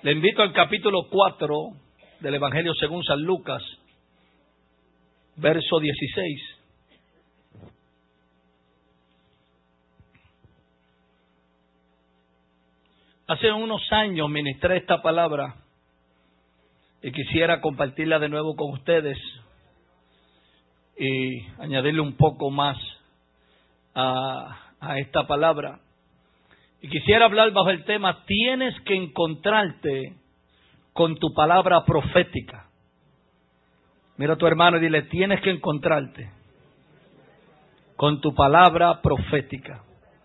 Le invito al capítulo 4 del Evangelio según San Lucas, verso 16. Hace unos años ministré esta palabra y quisiera compartirla de nuevo con ustedes y añadirle un poco más a esta palabra. Y quisiera hablar bajo el tema: tienes que encontrarte con tu palabra profética. Mira a tu hermano y dile: tienes que encontrarte con tu palabra profética.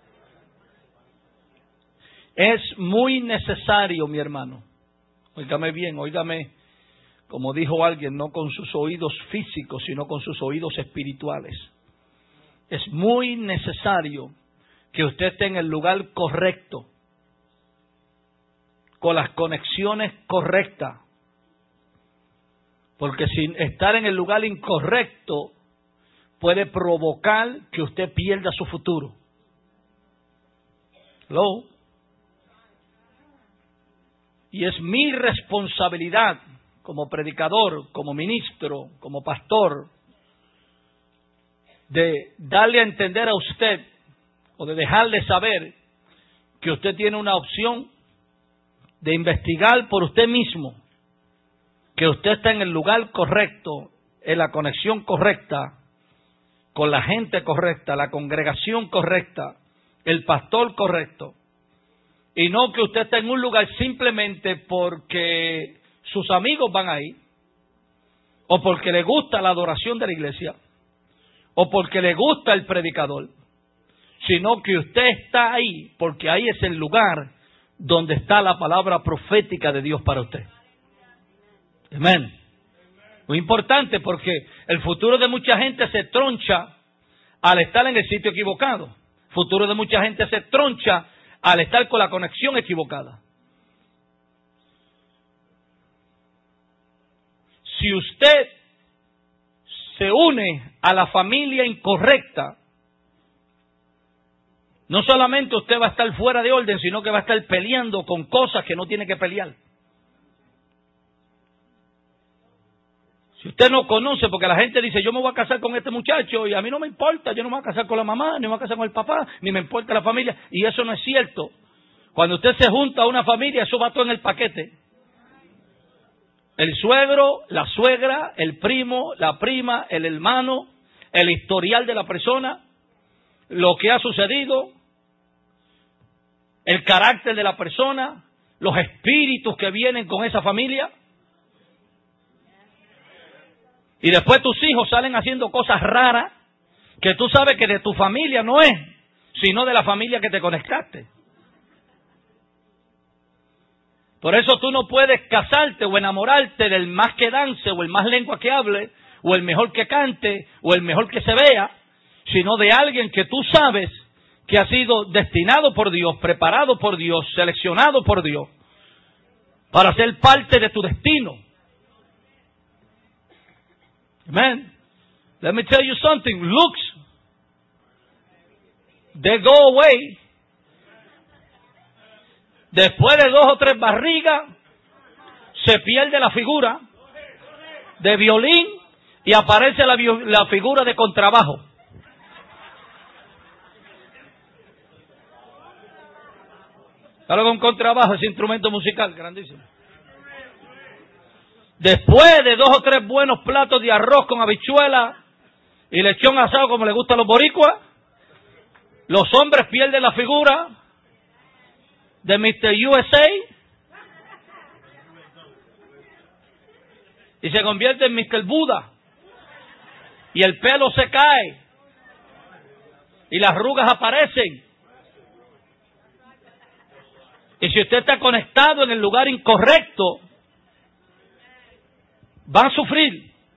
Es muy necesario, mi hermano. Óigame bien, óigame, como dijo alguien, no con sus oídos físicos, sino con sus oídos espirituales. Es muy necesario que usted esté en el lugar correcto, con las conexiones correctas. Porque sin estar en el lugar incorrecto puede provocar que usted pierda su futuro. ¿Hello? Y es mi responsabilidad como predicador, como ministro, como pastor, de darle a entender a usted o de dejarle saber que usted tiene una opción de investigar por usted mismo, que usted está en el lugar correcto, en la conexión correcta, con la gente correcta, la congregación correcta, el pastor correcto, y no que usted está en un lugar simplemente porque sus amigos van ahí, o porque le gusta la adoración de la iglesia, o porque le gusta el predicador, sino que usted está ahí porque ahí es el lugar donde está la palabra profética de Dios para usted. Amén. Muy importante, porque el futuro de mucha gente se troncha al estar en el sitio equivocado. El futuro de mucha gente se troncha al estar con la conexión equivocada. Si usted se une a la familia incorrecta, no solamente usted va a estar fuera de orden, sino que va a estar peleando con cosas que no tiene que pelear. Si usted no conoce, porque la gente dice: yo me voy a casar con este muchacho y a mí no me importa, yo no me voy a casar con la mamá, ni me voy a casar con el papá, ni me importa la familia, y eso no es cierto. Cuando usted se junta a una familia, eso va todo en el paquete. El suegro, la suegra, el primo, la prima, el hermano, el historial de la persona, lo que ha sucedido, el carácter de la persona, los espíritus que vienen con esa familia. Y después tus hijos salen haciendo cosas raras que tú sabes que de tu familia no es, sino de la familia que te conectaste. Por eso tú no puedes casarte o enamorarte del más que dance, o el más lengua que hable, o el mejor que cante, o el mejor que se vea, sino de alguien que tú sabes que ha sido destinado por Dios, preparado por Dios, seleccionado por Dios, para ser parte de tu destino. Amen. Let me tell you something. Looks, they go away. Después de 2 o 3 barrigas, se pierde la figura de violín y aparece la figura de contrabajo. Claro, con contrabajo, ese instrumento musical grandísimo. Después de 2 o 3 buenos platos de arroz con habichuela y lechón asado como le gusta a los boricuas, los hombres pierden la figura de Mr. USA y se convierte en Mr. Buda, y el pelo se cae y las arrugas aparecen. Y si usted está conectado en el lugar incorrecto, va a sufrir.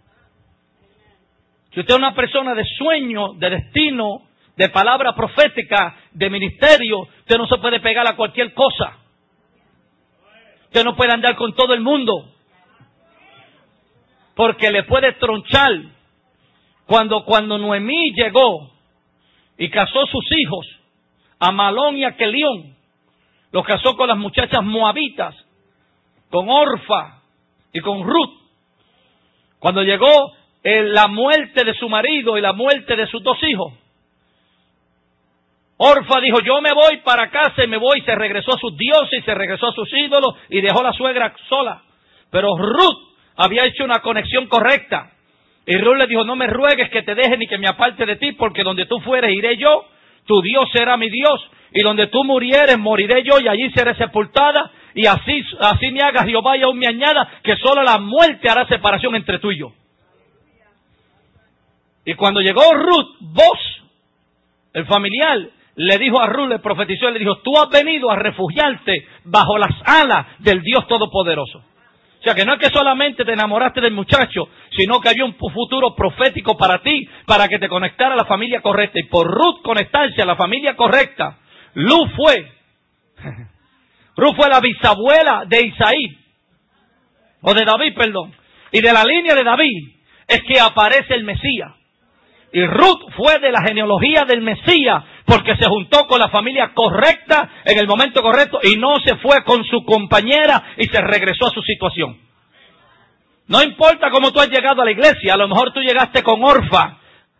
Si usted es una persona de sueño, de destino, de palabra profética, de ministerio, usted no se puede pegar a cualquier cosa. Usted no puede andar con todo el mundo, porque le puede tronchar. Cuando Noemí llegó y casó sus hijos, a Malón y a Kelión, los casó con las muchachas moabitas, con Orfa y con Ruth. Cuando llegó la muerte de su marido y la muerte de sus 2 hijos, Orfa dijo, yo me voy para casa y me voy, y se regresó a sus dioses y se regresó a sus ídolos y dejó a la suegra sola. Pero Ruth había hecho una conexión correcta. Y Ruth le dijo, no me ruegues que te deje ni que me aparte de ti, porque donde tú fueres iré yo, tu Dios será mi Dios, y donde tú murieres moriré yo, y allí seré sepultada, y así me haga Jehová y aún me añada, que solo la muerte hará separación entre tú y yo. Y cuando llegó Ruth, Boz, el familiar, le dijo a Ruth, le profetizó y le dijo, tú has venido a refugiarte bajo las alas del Dios Todopoderoso. O sea que no es que solamente te enamoraste del muchacho, sino que había un futuro profético para ti, para que te conectara a la familia correcta. Y por Ruth conectarse a la familia correcta, Ruth fue la bisabuela de Isaí, o de David, perdón. Y de la línea de David es que aparece el Mesías. Y Ruth fue de la genealogía del Mesías, porque se juntó con la familia correcta en el momento correcto y no se fue con su compañera y se regresó a su situación. No importa cómo tú has llegado a la iglesia, a lo mejor tú llegaste con Orfa,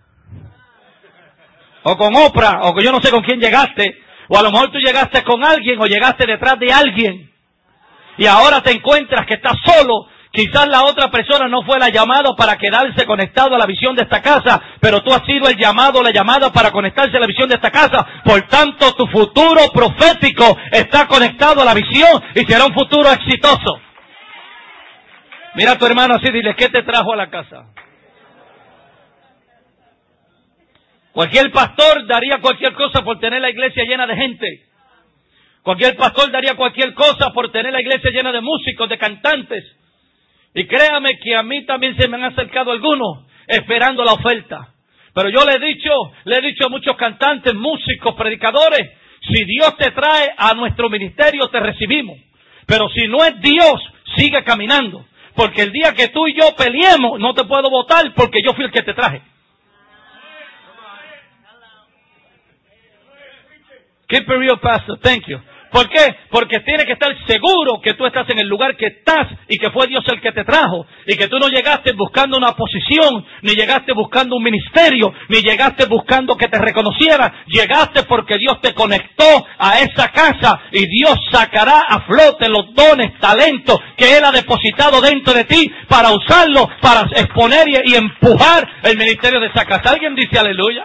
o con Oprah, o yo no sé con quién llegaste, o a lo mejor tú llegaste con alguien o llegaste detrás de alguien y ahora te encuentras que estás solo. Quizás la otra persona no fue la llamada para quedarse conectado a la visión de esta casa, pero tú has sido el llamado, la llamada para conectarse a la visión de esta casa. Por tanto, tu futuro profético está conectado a la visión y será un futuro exitoso. Mira a tu hermano así, dile, ¿qué te trajo a la casa? Cualquier pastor daría cualquier cosa por tener la iglesia llena de gente. Cualquier pastor daría cualquier cosa por tener la iglesia llena de músicos, de cantantes. Y créame que a mí también se me han acercado algunos esperando la oferta. Pero yo le he dicho a muchos cantantes, músicos, predicadores, si Dios te trae a nuestro ministerio te recibimos. Pero si no es Dios, sigue caminando. Porque el día que tú y yo peleemos, no te puedo votar porque yo fui el que te traje. Keep it real, pastor. Thank you. ¿Por qué? Porque tienes que estar seguro que tú estás en el lugar que estás y que fue Dios el que te trajo. Y que tú no llegaste buscando una posición, ni llegaste buscando un ministerio, ni llegaste buscando que te reconociera. Llegaste porque Dios te conectó a esa casa y Dios sacará a flote los dones, talentos que Él ha depositado dentro de ti para usarlo, para exponer y empujar el ministerio de esa casa. ¿Alguien dice aleluya?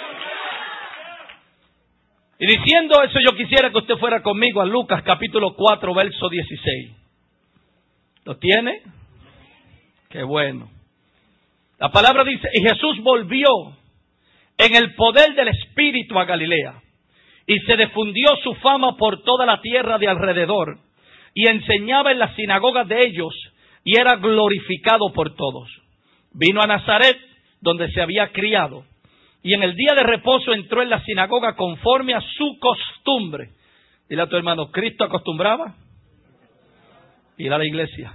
Y diciendo eso, yo quisiera que usted fuera conmigo a Lucas capítulo 4, verso 16. ¿Lo tiene? Qué bueno. La palabra dice, y Jesús volvió en el poder del Espíritu a Galilea, y se difundió su fama por toda la tierra de alrededor, y enseñaba en las sinagogas de ellos, y era glorificado por todos. Vino a Nazaret, donde se había criado. Y en el día de reposo entró en la sinagoga conforme a su costumbre. Dile a tu hermano, ¿Cristo acostumbraba? Ir a la iglesia.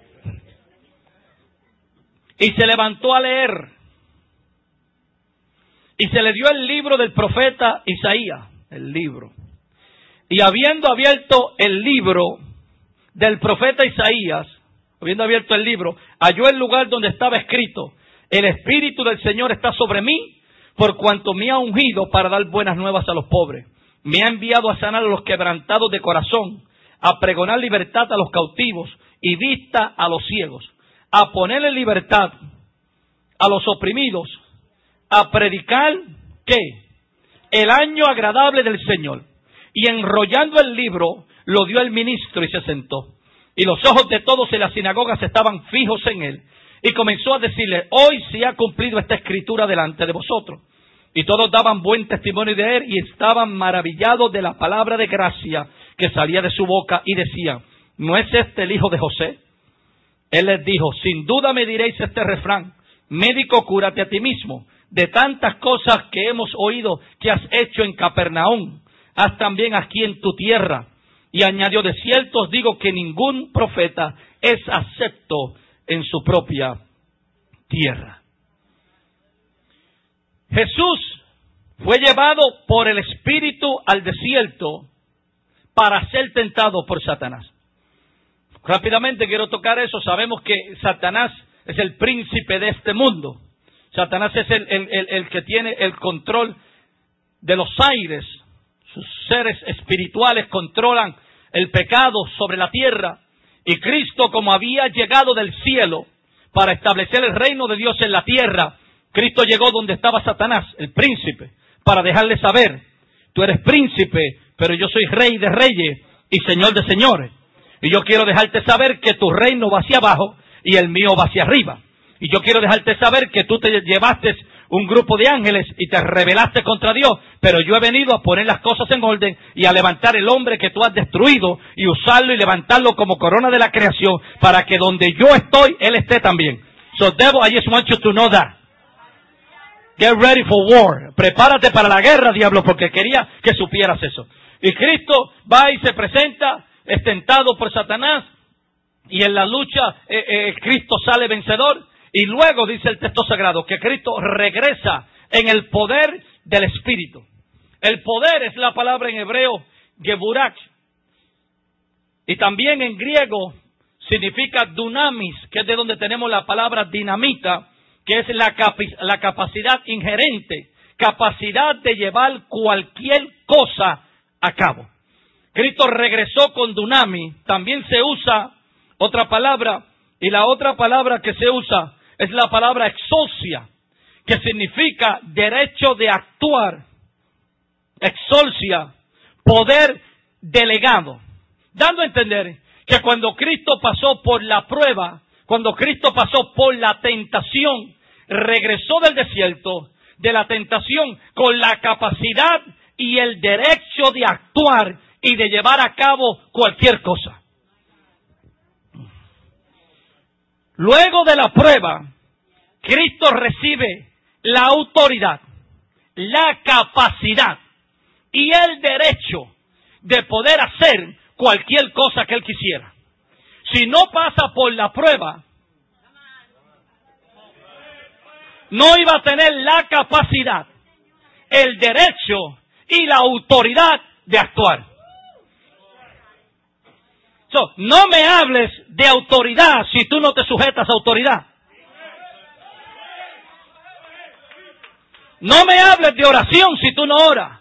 Y se levantó a leer. Y se le dio el libro del profeta Isaías. El libro. Y habiendo abierto el libro del profeta Isaías, habiendo abierto el libro, halló el lugar donde estaba escrito, el Espíritu del Señor está sobre mí, por cuanto me ha ungido para dar buenas nuevas a los pobres. Me ha enviado a sanar a los quebrantados de corazón, a pregonar libertad a los cautivos y vista a los ciegos, a poner en libertad a los oprimidos, a predicar, ¿qué? El año agradable del Señor. Y enrollando el libro, lo dio el ministro y se sentó. Y los ojos de todos en las sinagogas estaban fijos en él. Y comenzó a decirle, hoy se ha cumplido esta escritura delante de vosotros. Y todos daban buen testimonio de él y estaban maravillados de la palabra de gracia que salía de su boca y decían, ¿no es este el hijo de José? Él les dijo, sin duda me diréis este refrán, médico, cúrate a ti mismo. De tantas cosas que hemos oído que has hecho en Capernaum, haz también aquí en tu tierra. Y añadió, de cierto os digo que ningún profeta es acepto en su propia tierra. Jesús fue llevado por el Espíritu al desierto para ser tentado por Satanás. Rápidamente quiero tocar eso. Sabemos que Satanás es el príncipe de este mundo. Satanás es el que tiene el control de los aires. Sus seres espirituales controlan el pecado sobre la tierra. Y Cristo, como había llegado del cielo para establecer el reino de Dios en la tierra, Cristo llegó donde estaba Satanás, el príncipe, para dejarle saber: tú eres príncipe, pero yo soy rey de reyes y señor de señores. Y yo quiero dejarte saber que tu reino va hacia abajo y el mío va hacia arriba. Y yo quiero dejarte saber que tú te llevaste un grupo de ángeles y te rebelaste contra Dios, pero yo he venido a poner las cosas en orden y a levantar el hombre que tú has destruido y usarlo y levantarlo como corona de la creación para que donde yo estoy, él esté también. So devil, I just want you to know that. Get ready for war. Prepárate para la guerra, diablo, porque quería que supieras eso. Y Cristo va y se presenta, es tentado por Satanás, y en la lucha Cristo sale vencedor. Y luego dice el texto sagrado que Cristo regresa en el poder del Espíritu. El poder es la palabra en hebreo geburach. Y también en griego significa dunamis, que es de donde tenemos la palabra dinamita, que es la capacidad inherente, capacidad de llevar cualquier cosa a cabo. Cristo regresó con dunamis. También se usa otra palabra, y la otra palabra que se usa es la palabra exousia, que significa derecho de actuar. Exousia, poder delegado. Dando a entender que cuando Cristo pasó por la prueba, cuando Cristo pasó por la tentación, regresó del desierto, de la tentación, con la capacidad y el derecho de actuar y de llevar a cabo cualquier cosa. Luego de la prueba, Cristo recibe la autoridad, la capacidad y el derecho de poder hacer cualquier cosa que Él quisiera. Si no pasa por la prueba, no iba a tener la capacidad, el derecho y la autoridad de actuar. No me hables de autoridad si tú no te sujetas a autoridad. No me hables de oración si tú no oras.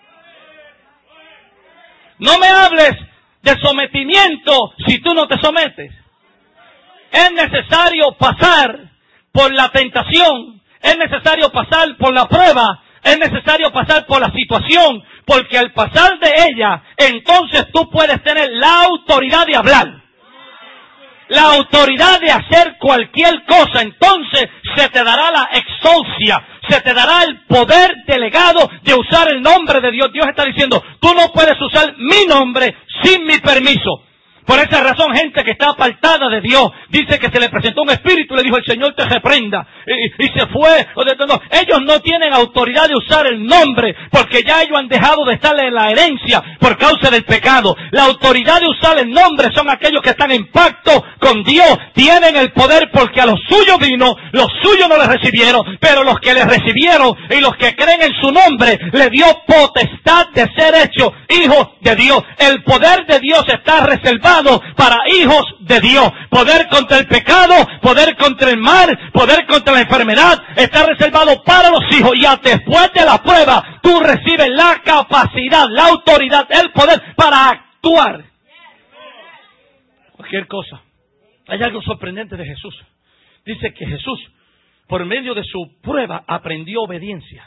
No me hables de sometimiento si tú no te sometes. Es necesario pasar por la tentación, es necesario pasar por la prueba, es necesario pasar por la situación, porque al pasar de ella, entonces tú puedes tener la autoridad de hablar, la autoridad de hacer cualquier cosa. Entonces se te dará la exousia, se te dará el poder delegado de usar el nombre de Dios. Dios está diciendo: tú no puedes usar mi nombre sin mi permiso. Por esa razón, gente que está apartada de Dios, dice que se le presentó un espíritu y le dijo: el Señor te reprenda, y se fue. No, ellos no tienen autoridad de usar el nombre, porque ya ellos han dejado de estar en la herencia por causa del pecado. La autoridad de usar el nombre son aquellos que están en pacto con Dios, tienen el poder porque a los suyos vino, los suyos no les recibieron, pero los que les recibieron y los que creen en su nombre, le dio potestad de ser hechos hijos de Dios. El poder de Dios está reservado para hijos de Dios. Poder contra el pecado, poder contra el mal, poder contra la enfermedad, está reservado para los hijos. Y después de la prueba, tú recibes la capacidad, la autoridad, el poder para actuar. Cualquier cosa. Hay algo sorprendente de Jesús. Dice que Jesús, por medio de su prueba, aprendió obediencia.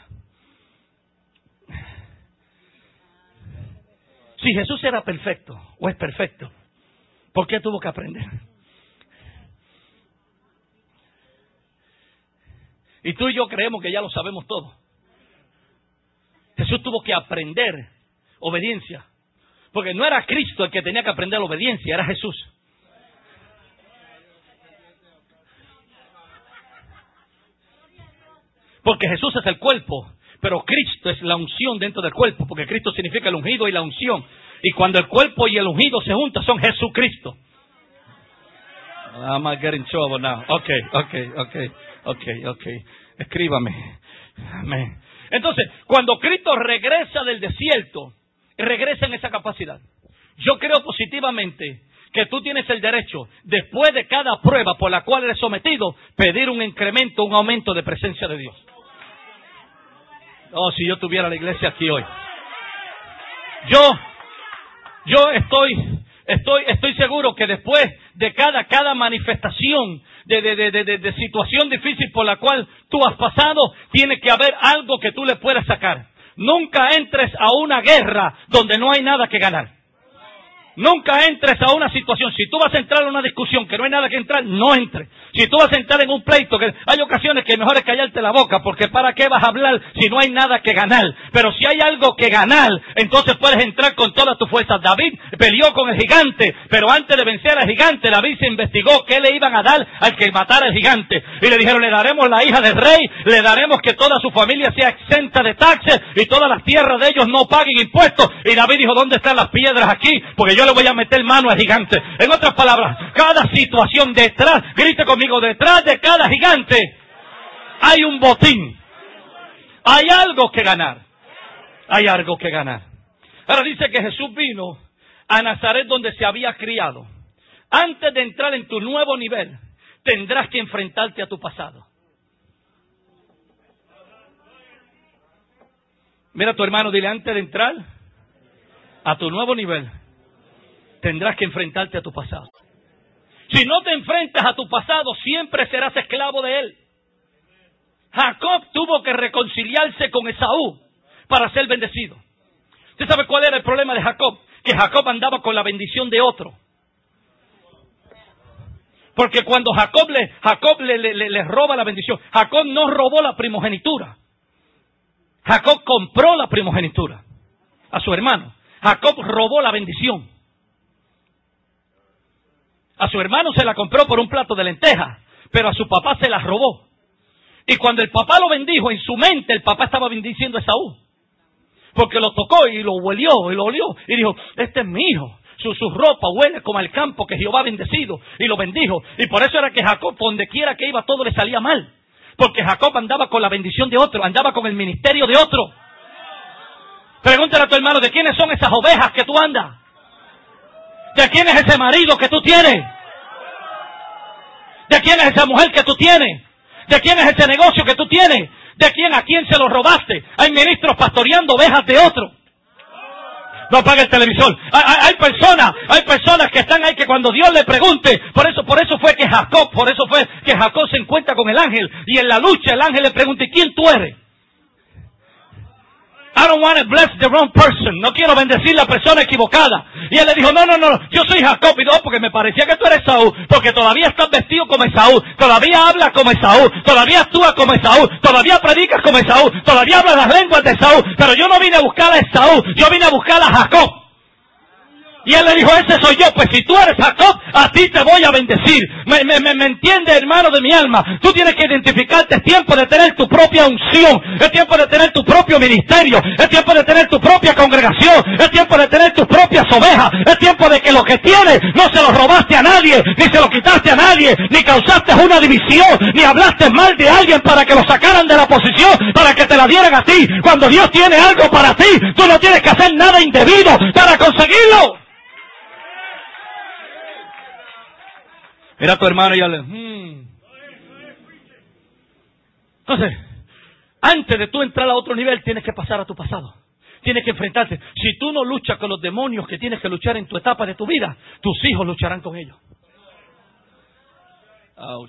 Si Jesús era perfecto, o es perfecto, ¿por qué tuvo que aprender? Y tú y yo creemos que ya lo sabemos todo. Jesús tuvo que aprender obediencia. Porque no era Cristo el que tenía que aprender la obediencia, era Jesús. Porque Jesús es el cuerpo, pero Cristo es la unción dentro del cuerpo, porque Cristo significa el ungido y la unción. Y cuando el cuerpo y el ungido se juntan, son Jesucristo. I'm not getting in trouble now. Okay. Escríbame. Amén. Entonces, cuando Cristo regresa del desierto, regresa en esa capacidad. Yo creo positivamente que tú tienes el derecho, después de cada prueba por la cual eres sometido, pedir un incremento, un aumento de presencia de Dios. Oh, si yo tuviera la iglesia aquí hoy. Yo estoy seguro que después de cada manifestación de situación difícil por la cual tú has pasado, tiene que haber algo que tú le puedas sacar. Nunca entres a una guerra donde no hay nada que ganar. Nunca entres a una situación. Si tú vas a entrar en una discusión que no hay nada que entrar, no entres. Si tú vas a entrar en un pleito, que hay ocasiones que mejor es callarte la boca, porque ¿para qué vas a hablar si no hay nada que ganar? Pero si hay algo que ganar, entonces puedes entrar con todas tus fuerzas. David peleó con el gigante, pero antes de vencer al gigante, David se investigó qué le iban a dar al que matara al gigante. Y le dijeron, le daremos la hija del rey, le daremos que toda su familia sea exenta de taxes y todas las tierras de ellos no paguen impuestos. Y David dijo, ¿dónde están las piedras aquí? Porque yo le voy a meter mano al gigante. En otras palabras, cada situación detrás, grite conmigo, detrás de cada gigante hay un botín. Hay algo que ganar. Hay algo que ganar. Ahora dice que Jesús vino a Nazaret donde se había criado. Antes de entrar en tu nuevo nivel, tendrás que enfrentarte a tu pasado. Mira a tu hermano, dile, antes de entrar a tu nuevo nivel, tendrás que enfrentarte a tu pasado. Si no te enfrentas a tu pasado, siempre serás esclavo de él. Jacob tuvo que reconciliarse con Esaú para ser bendecido. ¿Usted sabe cuál era el problema de Jacob? Que Jacob andaba con la bendición de otro. Porque cuando Jacob le roba la bendición, Jacob no robó la primogenitura. Jacob compró la primogenitura a su hermano. Jacob robó la bendición. A su hermano se la compró por un plato de lentejas, pero a su papá se la robó. Y cuando el papá lo bendijo, en su mente el papá estaba bendiciendo a Esaú. Porque lo tocó y lo huelió y lo olió. Y dijo, este es mi hijo. Su ropa huele como al campo que Jehová ha bendecido. Y lo bendijo. Y por eso era que Jacob, donde quiera que iba, todo le salía mal. Porque Jacob andaba con la bendición de otro, andaba con el ministerio de otro. Pregúntale a tu hermano, ¿de quiénes son esas ovejas que tú andas? ¿De quién es ese marido que tú tienes? ¿De quién es esa mujer que tú tienes? ¿De quién es ese negocio que tú tienes? ¿De quién a quién se lo robaste? Hay ministros pastoreando ovejas de otro. No apague el televisor. Hay personas que están ahí que cuando Dios le pregunte, por eso fue que Jacob se encuentra con el ángel y en la lucha el ángel le pregunta, ¿y quién tú eres? I don't want to bless the wrong person. No quiero bendecir la persona equivocada. Y él le dijo, no, yo soy Jacob. Y no, porque me parecía que tú eres Esaú. Porque todavía estás vestido como Esaú. Todavía hablas como Esaú. Todavía actúas como Esaú. Todavía predicas como Esaú. Todavía hablas las lenguas de Esaú. Pero yo no vine a buscar a Esaú. Yo vine a buscar a Jacob. Y él le dijo, ese soy yo. Pues si tú eres Jacob, a ti te voy a bendecir. ¿Me entiende, hermano de mi alma? Tú tienes que identificarte. Es tiempo de tener tu propia unción. Es tiempo de tener tu propio ministerio. Es tiempo de tener tu propia congregación. Es tiempo de tener tus propias ovejas. Es tiempo de que lo que tienes no se lo robaste a nadie, ni se lo quitaste a nadie, ni causaste una división, ni hablaste mal de alguien para que lo sacaran de la posición, para que te la dieran a ti. Cuando Dios tiene algo para ti, tú no tienes que hacer nada indebido para conseguirlo. Mira a tu hermano y dile, Entonces, antes de tú entrar a otro nivel, tienes que pasar a tu pasado. Tienes que enfrentarte. Si tú no luchas con los demonios que tienes que luchar en tu etapa de tu vida, tus hijos lucharán con ellos. Ouch.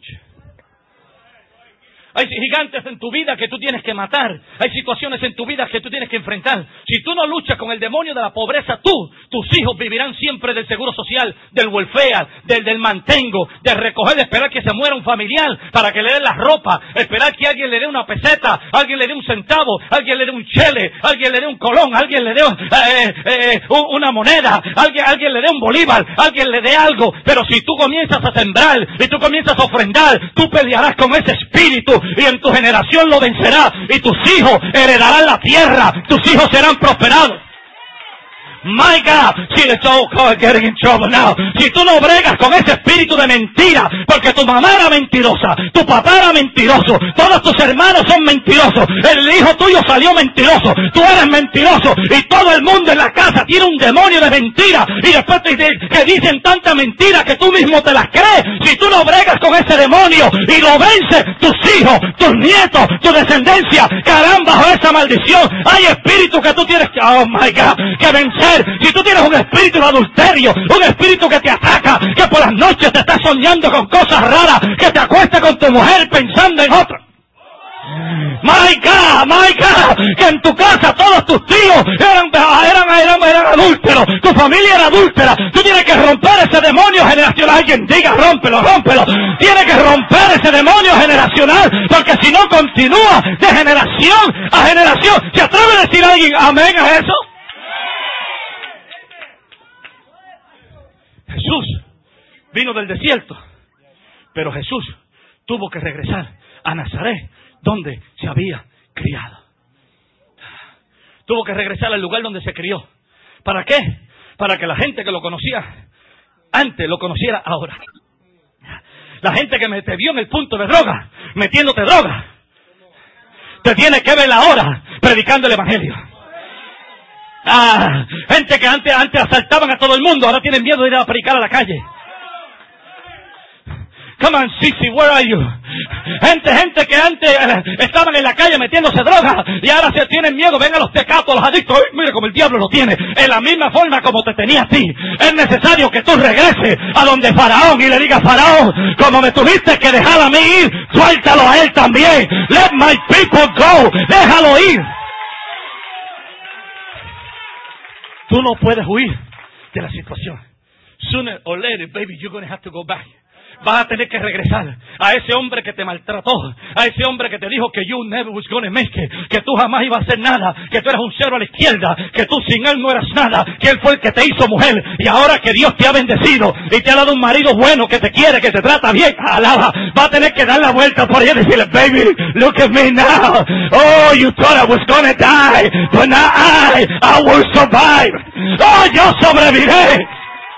Hay gigantes en tu vida que tú tienes que matar. Hay situaciones en tu vida que tú tienes que enfrentar. Si tú no luchas con el demonio de la pobreza, tus hijos vivirán siempre del seguro social, del welfare, del mantengo, de recoger, de esperar que se muera un familiar para que le den la ropa, esperar que alguien le dé una peseta, alguien le dé un centavo, alguien le dé un chele, alguien le dé un colón, alguien le dé una moneda, alguien le dé un bolívar, alguien le dé algo. Pero si tú comienzas a sembrar y tú comienzas a ofrendar, tú pelearás con ese espíritu y en tu generación lo vencerás y tus hijos heredarán la tierra, tus hijos serán prosperados. My God, si getting in trouble now. Si tú no bregas con ese espíritu de mentira, porque tu mamá era mentirosa, tu papá era mentiroso, todos tus hermanos son mentirosos, el hijo tuyo salió mentiroso, tú eres mentiroso, y todo el mundo en la casa tiene un demonio de mentira, y después que dicen tanta mentira que tú mismo te las crees. Si tú no bregas con ese demonio y lo vences, tus hijos, tus nietos, tu descendencia caerán bajo esa maldición. Hay espíritus que tú tienes que, oh my God, que vencer. Si tú tienes un espíritu de adulterio, un espíritu que te ataca, que por las noches te está soñando con cosas raras, que te acuesta con tu mujer pensando en otra. My God, que en tu casa todos tus tíos eran adúlteros, tu familia era adúltera. Tú tienes que romper ese demonio generacional. Alguien diga, rómpelo. Tienes que romper ese demonio generacional, porque si no continúa de generación a generación. ¿Se atreve a decir alguien amén a eso? Jesús vino del desierto, pero Jesús tuvo que regresar a Nazaret, donde se había criado. Tuvo que regresar al lugar donde se crió. ¿Para qué? Para que la gente que lo conocía antes lo conociera ahora. La gente que te vio en el punto de droga, metiéndote droga, te tiene que ver ahora predicando el evangelio. Gente que antes asaltaban a todo el mundo, ahora tienen miedo de ir a predicar a la calle. Come on, Sissy, where are you? Gente que antes estaban en la calle metiéndose droga y ahora se tienen miedo, ven a los tecatos, a los adictos. Mira como el diablo lo tiene. En la misma forma como te tenía a ti. Es necesario que tú regreses a donde Faraón y le digas, Faraón, como me tuviste que dejar a mí ir, suéltalo a él también. Let my people go. Déjalo ir. Tú no puedes huir de la situación. Sooner or later, baby, you're going to have to go back. Vas a tener que regresar a ese hombre que te maltrató, a ese hombre que te dijo que you never was gonna make it, que tú jamás ibas a hacer nada, que tú eras un cero a la izquierda, que tú sin él no eras nada, que él fue el que te hizo mujer, y ahora que Dios te ha bendecido y te ha dado un marido bueno que te quiere, que te trata bien, alaba, va a tener que dar la vuelta por ahí y decirle, baby, look at me now. Oh, you thought I was gonna die, but now I will survive. Oh, yo sobreviviré.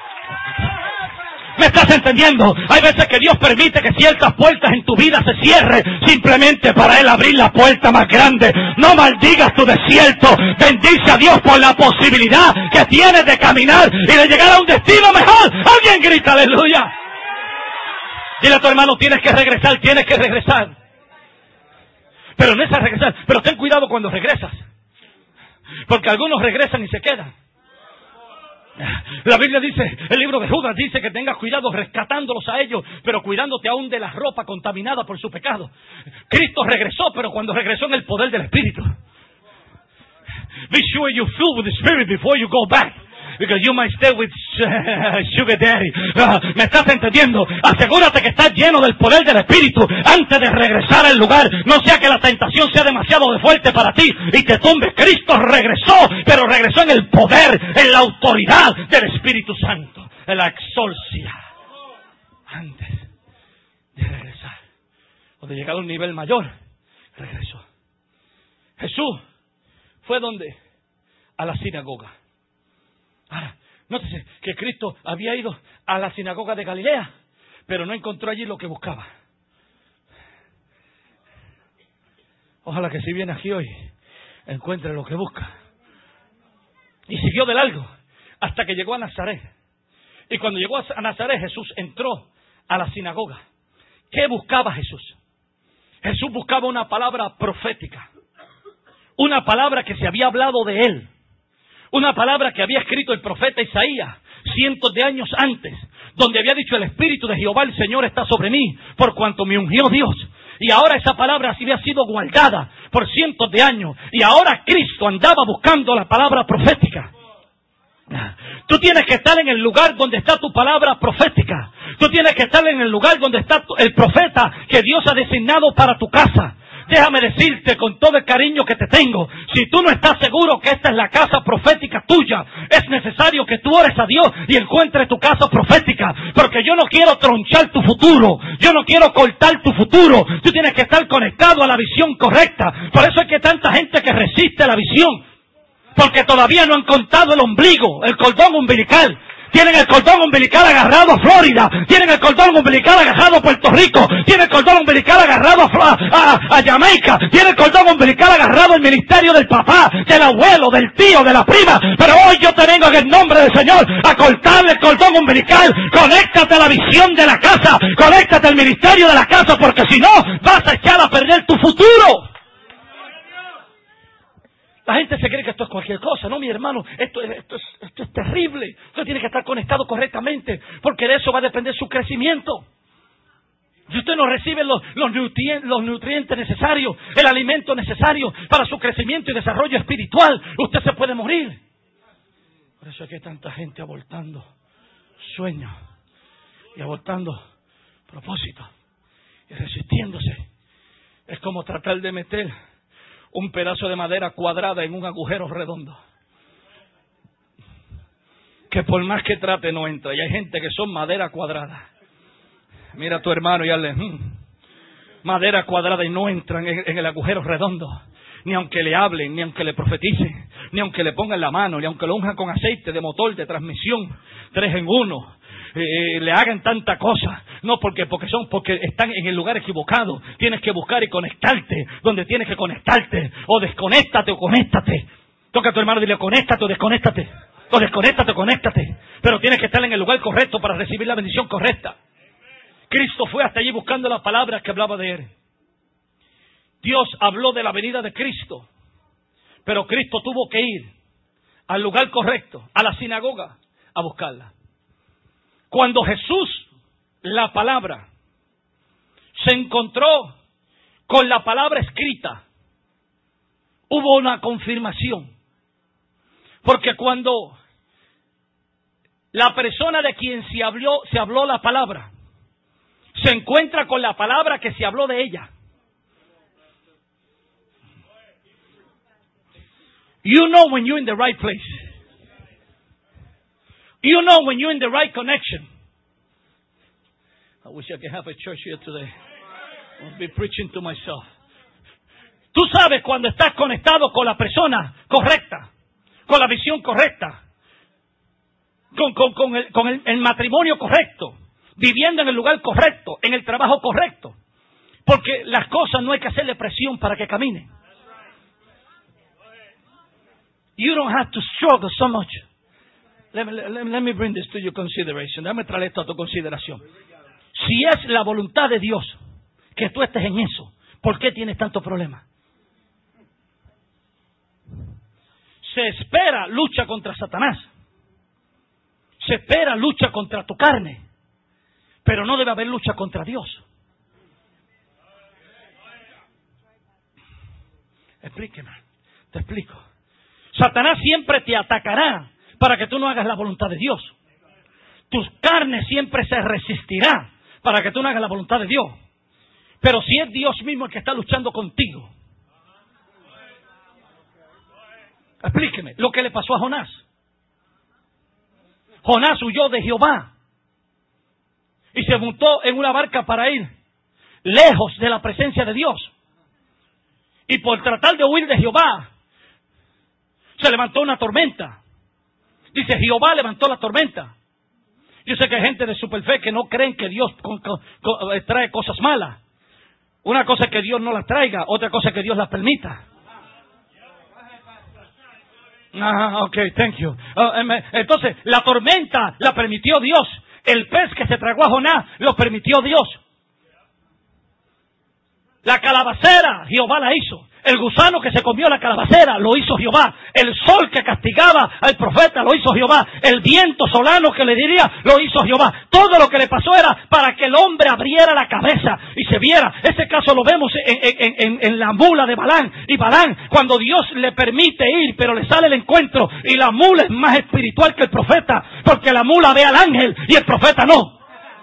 ¿Me estás entendiendo? Hay veces que Dios permite que ciertas puertas en tu vida se cierren simplemente para Él abrir la puerta más grande. No maldigas tu desierto. Bendice a Dios por la posibilidad que tienes de caminar y de llegar a un destino mejor. Alguien grita aleluya. Dile a tu hermano, tienes que regresar. Pero no es a regresar. Pero ten cuidado cuando regresas. Porque algunos regresan y se quedan. La Biblia dice, el libro de Judas dice que tengas cuidado rescatándolos a ellos, pero cuidándote aún de la ropa contaminada por su pecado. Cristo regresó, pero cuando regresó en el poder del Espíritu. Be sure you fill with the Spirit before you go back. Because you might stay with Sugar Daddy. ¿Me estás entendiendo? Asegúrate que estás lleno del poder del Espíritu antes de regresar al lugar. No sea que la tentación sea demasiado fuerte para ti y te tumbe. Cristo regresó, pero regresó en el poder, en la autoridad del Espíritu Santo, en la exorcia. Antes de regresar, o de llegar a un nivel mayor, regresó. Jesús fue donde? A la sinagoga. Ahora, nótese que Cristo había ido a la sinagoga de Galilea, pero no encontró allí lo que buscaba. Ojalá que si viene aquí hoy, encuentre lo que busca. Y siguió de largo hasta que llegó a Nazaret. Y cuando llegó a Nazaret, Jesús entró a la sinagoga. ¿Qué buscaba Jesús? Jesús buscaba una palabra profética. Una palabra que se había hablado de él. Una palabra que había escrito el profeta Isaías cientos de años antes, donde había dicho: el Espíritu de Jehová el Señor está sobre mí, por cuanto me ungió Dios. Y ahora esa palabra había sido guardada por cientos de años. Y ahora Cristo andaba buscando la palabra profética. Tú tienes que estar en el lugar donde está tu palabra profética. Tú tienes que estar en el lugar donde está el profeta que Dios ha designado para tu casa. Déjame decirte con todo el cariño que te tengo, si tú no estás seguro que esta es la casa profética tuya, es necesario que tú ores a Dios y encuentres tu casa profética, porque yo no quiero tronchar tu futuro, yo no quiero cortar tu futuro. Tú tienes que estar conectado a la visión correcta. Por eso es que hay tanta gente que resiste la visión. Porque todavía no han contado el ombligo, el cordón umbilical. Tienen el cordón umbilical agarrado a Florida, tienen el cordón umbilical agarrado a Puerto Rico, tienen el cordón umbilical agarrado a Jamaica, tienen el cordón umbilical agarrado al ministerio del papá, del abuelo, del tío, de la prima. Pero hoy yo te vengo en el nombre del Señor a cortarle el cordón umbilical. Conéctate a la visión de la casa, conéctate al ministerio de la casa, porque si no vas a echar a perder tu futuro. La gente se cree que esto es cualquier cosa. No, mi hermano, esto es terrible. Usted tiene que estar conectado correctamente, porque de eso va a depender su crecimiento. Si usted no recibe los nutrientes necesarios, el alimento necesario para su crecimiento y desarrollo espiritual, usted se puede morir. Por eso es que hay tanta gente abortando sueños y abortando propósitos y resistiéndose. Es como tratar de meter un pedazo de madera cuadrada en un agujero redondo, que por más que trate no entra. Y hay gente que son madera cuadrada. Mira a tu hermano y hazle madera cuadrada y no entran en el agujero redondo. Ni aunque le hablen, ni aunque le profeticen, ni aunque le pongan la mano, ni aunque lo unjan con aceite de motor, de transmisión 3 en 1. Le hagan tanta cosa, no porque están en el lugar equivocado. Tienes que buscar y conectarte donde tienes que conectarte, o desconéctate o conéctate. Toca a tu hermano y dile: conéctate o desconéctate, o desconéctate o conéctate. Pero tienes que estar en el lugar correcto para recibir la bendición correcta. Cristo fue hasta allí buscando las palabras que hablaba de él. Dios habló de la venida de Cristo, pero Cristo tuvo que ir al lugar correcto, a la sinagoga, a buscarla. Cuando Jesús, la palabra, se encontró con la palabra escrita, hubo una confirmación. Porque cuando la persona de quien se habló la palabra se encuentra con la palabra que se habló de ella, you know when you're in the right place. You know when you're in the right connection. I wish I could have a church here today. I'll be preaching to myself. Tú sabes cuando estás conectado con la persona correcta, con la visión correcta, con el matrimonio correcto, viviendo en el lugar correcto, en el trabajo correcto. Porque las cosas no hay que hacerle presión para que caminen. You don't have to struggle so much. Let me bring this to your consideration. Déjame traer esto a tu consideración. Si es la voluntad de Dios que tú estés en eso, ¿por qué tienes tanto problema? Se espera lucha contra Satanás. Se espera lucha contra tu carne. Pero no debe haber lucha contra Dios. Explíqueme. Te explico. Satanás siempre te atacará para que tú no hagas la voluntad de Dios. Tu carne siempre se resistirá para que tú no hagas la voluntad de Dios. Pero si es Dios mismo el que está luchando contigo. Explíqueme lo que le pasó a Jonás. Jonás huyó de Jehová y se montó en una barca para ir lejos de la presencia de Dios. Y por tratar de huir de Jehová, se levantó una tormenta. Dice: Jehová levantó la tormenta. Yo sé que hay gente de superfe que no creen que Dios trae cosas malas. Una cosa es que Dios no las traiga, otra cosa es que Dios las permita. Okay, thank you. Entonces, la tormenta la permitió Dios. El pez que se tragó a Jonás lo permitió Dios. La calabacera, Jehová la hizo. El gusano que se comió la calabacera lo hizo Jehová. El sol que castigaba al profeta lo hizo Jehová. El viento solano que le diría lo hizo Jehová. Todo lo que le pasó era para que el hombre abriera la cabeza y se viera. Ese caso lo vemos en la mula de Balán. Y Balán, cuando Dios le permite ir, pero le sale el encuentro, y la mula es más espiritual que el profeta, porque la mula ve al ángel y el profeta no.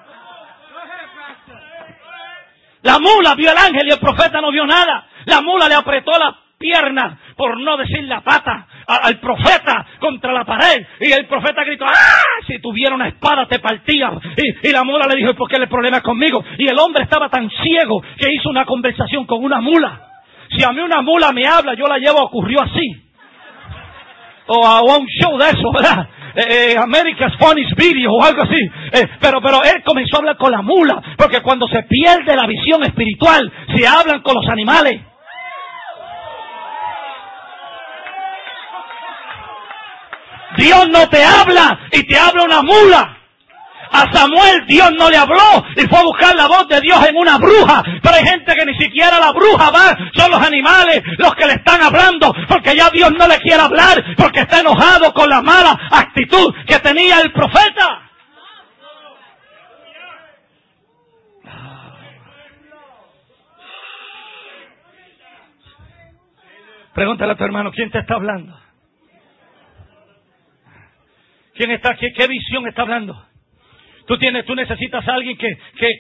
La mula vio al ángel y el profeta no vio nada. La mula le apretó la pierna, por no decir la pata, al profeta contra la pared. Y el profeta gritó: ¡ah! Si tuviera una espada te partía. Y la mula le dijo: ¿por qué el problema es conmigo? Y el hombre estaba tan ciego que hizo una conversación con una mula. Si a mí una mula me habla, yo la llevo, ocurrió así. o a un show de eso, ¿verdad? America's Funniest Video o algo así. Pero él comenzó a hablar con la mula, porque cuando se pierde la visión espiritual, se hablan con los animales. Dios no te habla y te habla una mula. A Samuel Dios no le habló y fue a buscar la voz de Dios en una bruja. Pero hay gente que ni siquiera la bruja va, son los animales los que le están hablando, porque ya Dios no le quiere hablar, porque está enojado con la mala actitud que tenía el profeta. Pregúntale a tu hermano, ¿quién te está hablando? ¿Quién está aquí? ¿Qué visión está hablando? Tú necesitas a alguien que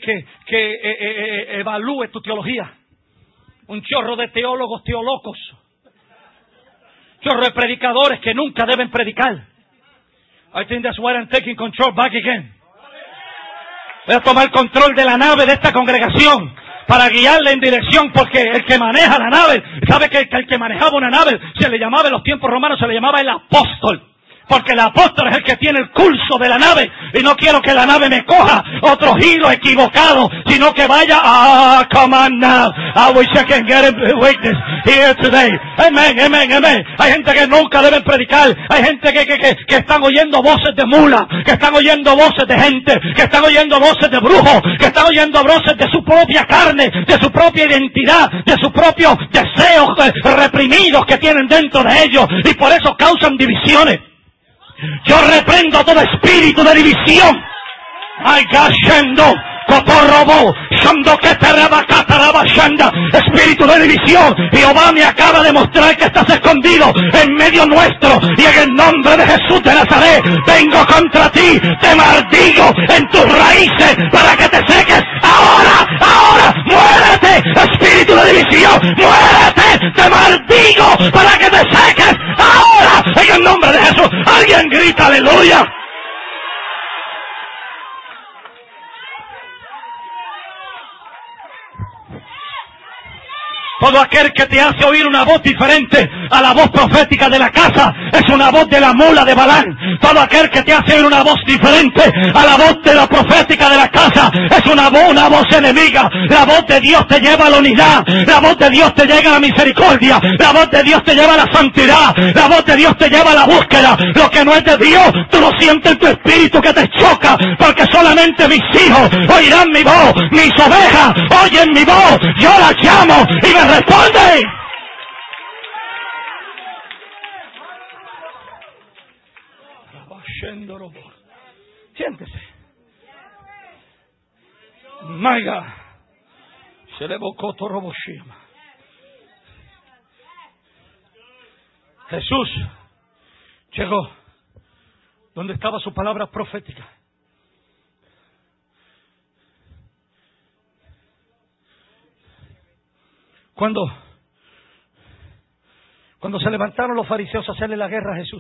evalúe tu teología. Un chorro de teólogos teolocos. Chorro de predicadores que nunca deben predicar. I think that's why I'm taking control back again. Voy a tomar control de la nave de esta congregación para guiarle en dirección, porque el que maneja la nave, ¿sabe que el que manejaba una nave se le llamaba en los tiempos romanos, se le llamaba el apóstol? Porque el apóstol es el que tiene el curso de la nave. Y no quiero que la nave me coja otro giro equivocado, sino que vaya, come on now. I wish I can get a witness here today. Amen, amen, amen. Hay gente que nunca deben predicar. Hay gente que están oyendo voces de mula, que están oyendo voces de gente, que están oyendo voces de brujos, que están oyendo voces de su propia carne, de su propia identidad, de sus propios deseos reprimidos que tienen dentro de ellos. Y por eso causan divisiones. Yo reprendo todo espíritu de división. Ay, gashendo, coporobo, shando que te rebacatarabashanda, espíritu de división. Jehová me acaba de mostrar que estás escondido en medio nuestro. Y en el nombre de Jesús de Nazaret, vengo contra ti, te maldigo en tus raíces para que te seques. Ahora, muérete, espíritu de división, muérete, te maldigo para que te seques. Ahora, en el nombre de Jesús. Alguien grita aleluya. Todo aquel que te hace oír una voz diferente a la voz profética de la casa es una voz de la mula de Balán. Todo aquel que te hace oír una voz diferente a la voz de la profética de la casa es una voz enemiga. La voz de Dios te lleva a la unidad. La voz de Dios te lleva a la misericordia. La voz de Dios te lleva a la santidad. La voz de Dios te lleva a la búsqueda. Lo que no es de Dios, tú lo sientes en tu espíritu que te choca, porque solamente mis hijos oirán mi voz. Mis ovejas oyen mi voz. Yo las llamo y me responde. Siéntese. Maiga. Se le evocó Toroboshima. Jesús llegó donde estaba su palabra profética. Cuando se levantaron los fariseos a hacerle la guerra a Jesús,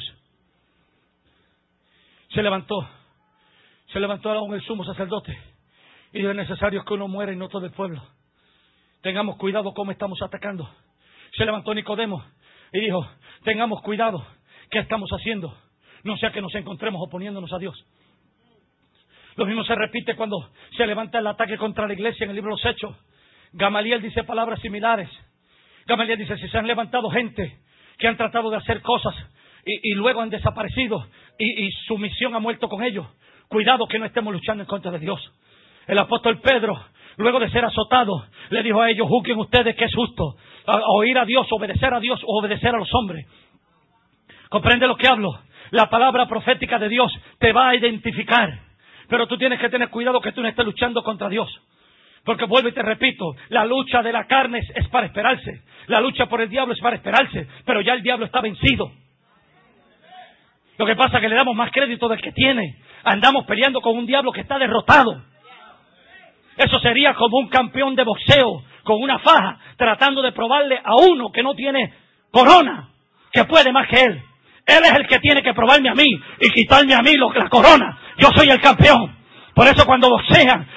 se levantó aún el sumo sacerdote y dijo: es necesario que uno muera y no todo el pueblo. Tengamos cuidado cómo estamos atacando. Se levantó Nicodemo y dijo: tengamos cuidado, ¿qué estamos haciendo? No sea que nos encontremos oponiéndonos a Dios. Lo mismo se repite cuando se levanta el ataque contra la iglesia en el libro de los Hechos. Gamaliel dice palabras similares. Gamaliel dice: si se han levantado gente que han tratado de hacer cosas y luego han desaparecido y su misión ha muerto con ellos, cuidado que no estemos luchando en contra de Dios. El apóstol Pedro, luego de ser azotado, le dijo a ellos: juzguen ustedes qué es justo, oír a Dios, obedecer a Dios o obedecer a los hombres. ¿Comprende lo que hablo? La palabra profética de Dios te va a identificar, pero tú tienes que tener cuidado que tú no estés luchando contra Dios. Porque vuelvo y te repito, la lucha de la carne es para esperarse. La lucha por el diablo es para esperarse, pero ya el diablo está vencido. Lo que pasa es que le damos más crédito del que tiene. Andamos peleando con un diablo que está derrotado. Eso sería como un campeón de boxeo con una faja tratando de probarle a uno que no tiene corona, que puede más que él. Él es el que tiene que probarme a mí y quitarme a mí la corona. Yo soy el campeón. Por eso cuando boxean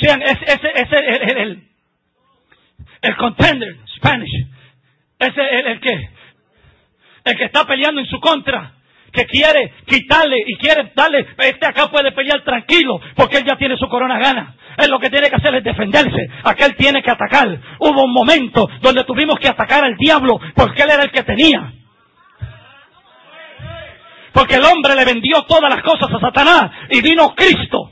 es el contender, Spanish, es el que está peleando en su contra, que quiere quitarle y quiere darle, acá puede pelear tranquilo, porque él ya tiene su corona gana. Él lo que tiene que hacer es defenderse. Aquel tiene que atacar. Hubo un momento donde tuvimos que atacar al diablo, porque él era el que tenía. Porque el hombre le vendió todas las cosas a Satanás y vino Cristo.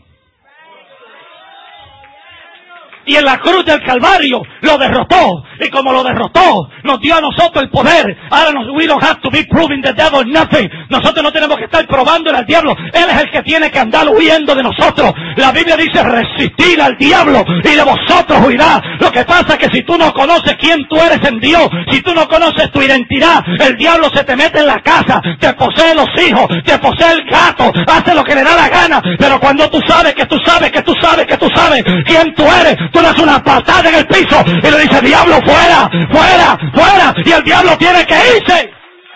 Y en la cruz del Calvario lo derrotó. Y como lo derrotó, nos dio a nosotros el poder. Ahora we don't have to be proving the devil nothing. Nosotros no tenemos que estar probándole al diablo. Él es el que tiene que andar huyendo de nosotros. La Biblia dice resistir al diablo y de vosotros huirá. Lo que pasa es que si tú no conoces quién tú eres en Dios, si tú no conoces tu identidad, el diablo se te mete en la casa, te posee los hijos, te posee el gato, hace lo que le da la gana. Pero cuando tú sabes que tú sabes que tú sabes que tú sabes quién tú eres, tú le das una patada en el piso y le dices, diablo, fuera, fuera, fuera, y el diablo tiene que irse.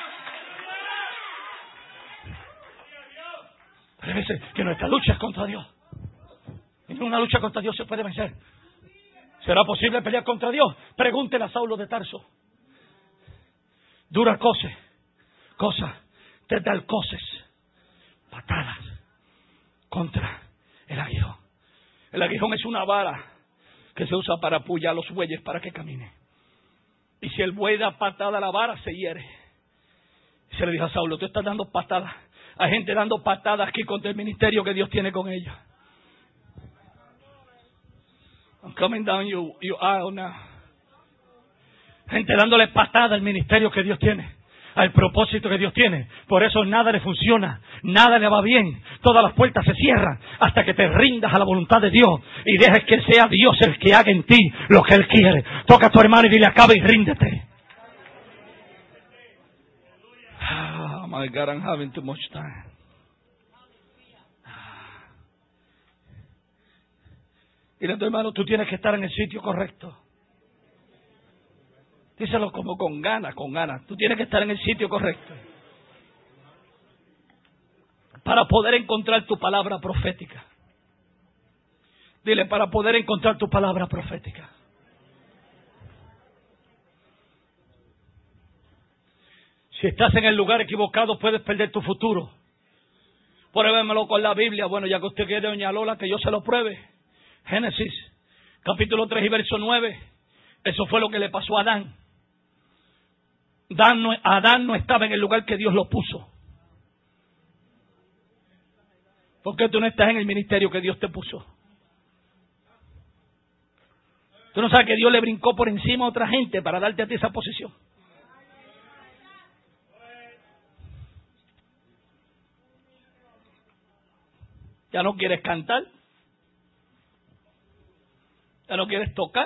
Pero dice que nuestra lucha es contra Dios. Y en una lucha contra Dios se puede vencer. ¿Será posible pelear contra Dios? Pregúntele a Saulo de Tarso. Duras cosas, tedalcoses, patadas contra el aguijón. El aguijón es una vara que se usa para apoyar a los bueyes para que caminen. Y si el buey da patada a la vara, se hiere. Y se le dijo a Saulo, tú estás dando patadas. Hay gente dando patadas aquí contra el ministerio que Dios tiene con ellos. I'm coming down your aisle now. Gente dándole patadas al ministerio que Dios tiene, al propósito que Dios tiene. Por eso nada le funciona, nada le va bien. Todas las puertas se cierran hasta que te rindas a la voluntad de Dios y dejes que sea Dios el que haga en ti lo que Él quiere. Toca a tu hermano y dile, acaba y ríndete. Oh my God, I'm having too much time. Dile a tu hermano, tú tienes que estar en el sitio correcto. Díselo como con ganas. Tú tienes que estar en el sitio correcto para poder encontrar tu palabra profética. Dile, para poder encontrar tu palabra profética. Si estás en el lugar equivocado, puedes perder tu futuro. Pruébemelo con la Biblia. Bueno, ya que usted quiere, doña Lola, que yo se lo pruebe. Génesis, capítulo 3 y verso 9. Eso fue lo que le pasó a Adán. Adán no estaba en el lugar que Dios lo puso. ¿Por qué tú no estás en el ministerio que Dios te puso? Tú no sabes que Dios le brincó por encima a otra gente para darte a ti esa posición. Ya no quieres cantar, ya no quieres tocar,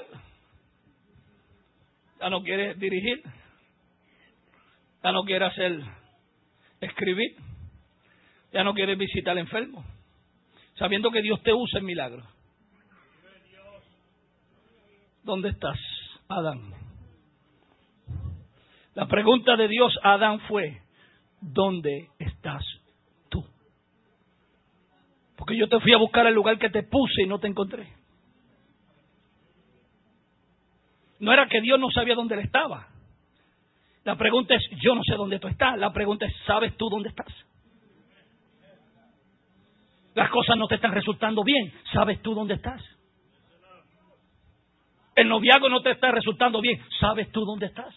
ya no quieres dirigir, ya no quieres escribir, ya no quieres visitar al enfermo, sabiendo que Dios te usa en milagros. ¿Dónde estás, Adán? La pregunta de Dios a Adán fue, ¿dónde estás tú? Porque yo te fui a buscar el lugar que te puse y no te encontré. No era que Dios no sabía dónde él estaba. La pregunta es, yo no sé dónde tú estás. La pregunta es, ¿sabes tú dónde estás? Las cosas no te están resultando bien. ¿Sabes tú dónde estás? El noviazgo no te está resultando bien. ¿Sabes tú dónde estás?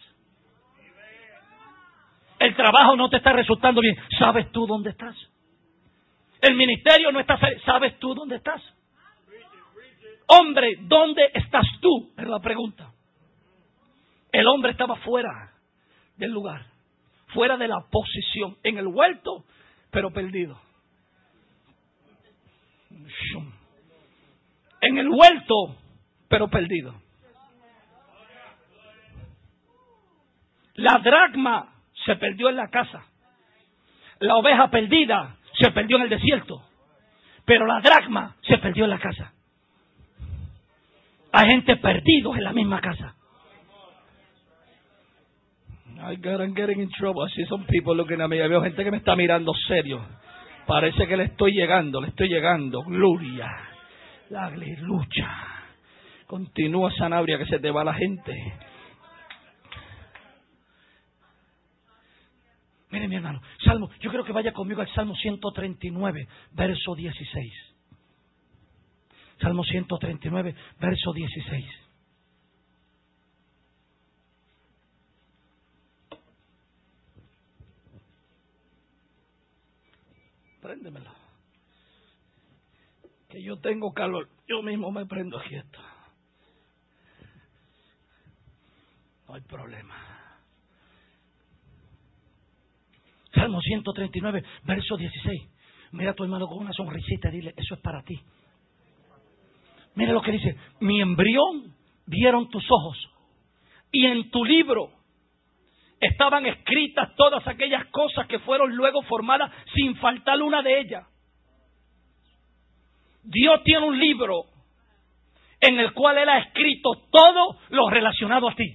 El trabajo no te está resultando bien. ¿Sabes tú dónde estás? El ministerio no está... ¿Sabes tú dónde estás? Hombre, ¿dónde estás tú? Es la pregunta. El hombre estaba fuera del lugar, fuera de la posición, en el huerto, pero perdido. En el huerto, pero perdido. La dracma se perdió en la casa. La oveja perdida se perdió en el desierto. Pero la dracma se perdió en la casa. Hay gente perdidos en la misma casa. I'm getting in trouble. I see some people looking at me. Veo gente que me está mirando serio. Parece que le estoy llegando. Gloria. La lucha. Continúa, Sanabria, que se te va la gente. Mire, mi hermano, Salmo, yo creo que vaya conmigo al Salmo 139, verso 16. Salmo 139, verso 16. Préndemelo. Que yo tengo calor. Yo mismo me prendo aquí esto. No hay problema. Salmo 139, verso 16. Mira a tu hermano con una sonrisita y dile, eso es para ti. Mira lo que dice, mi embrión vieron tus ojos y en tu libro estaban escritas todas aquellas cosas que fueron luego formadas sin faltar una de ellas. Dios tiene un libro en el cual Él ha escrito todo lo relacionado a ti.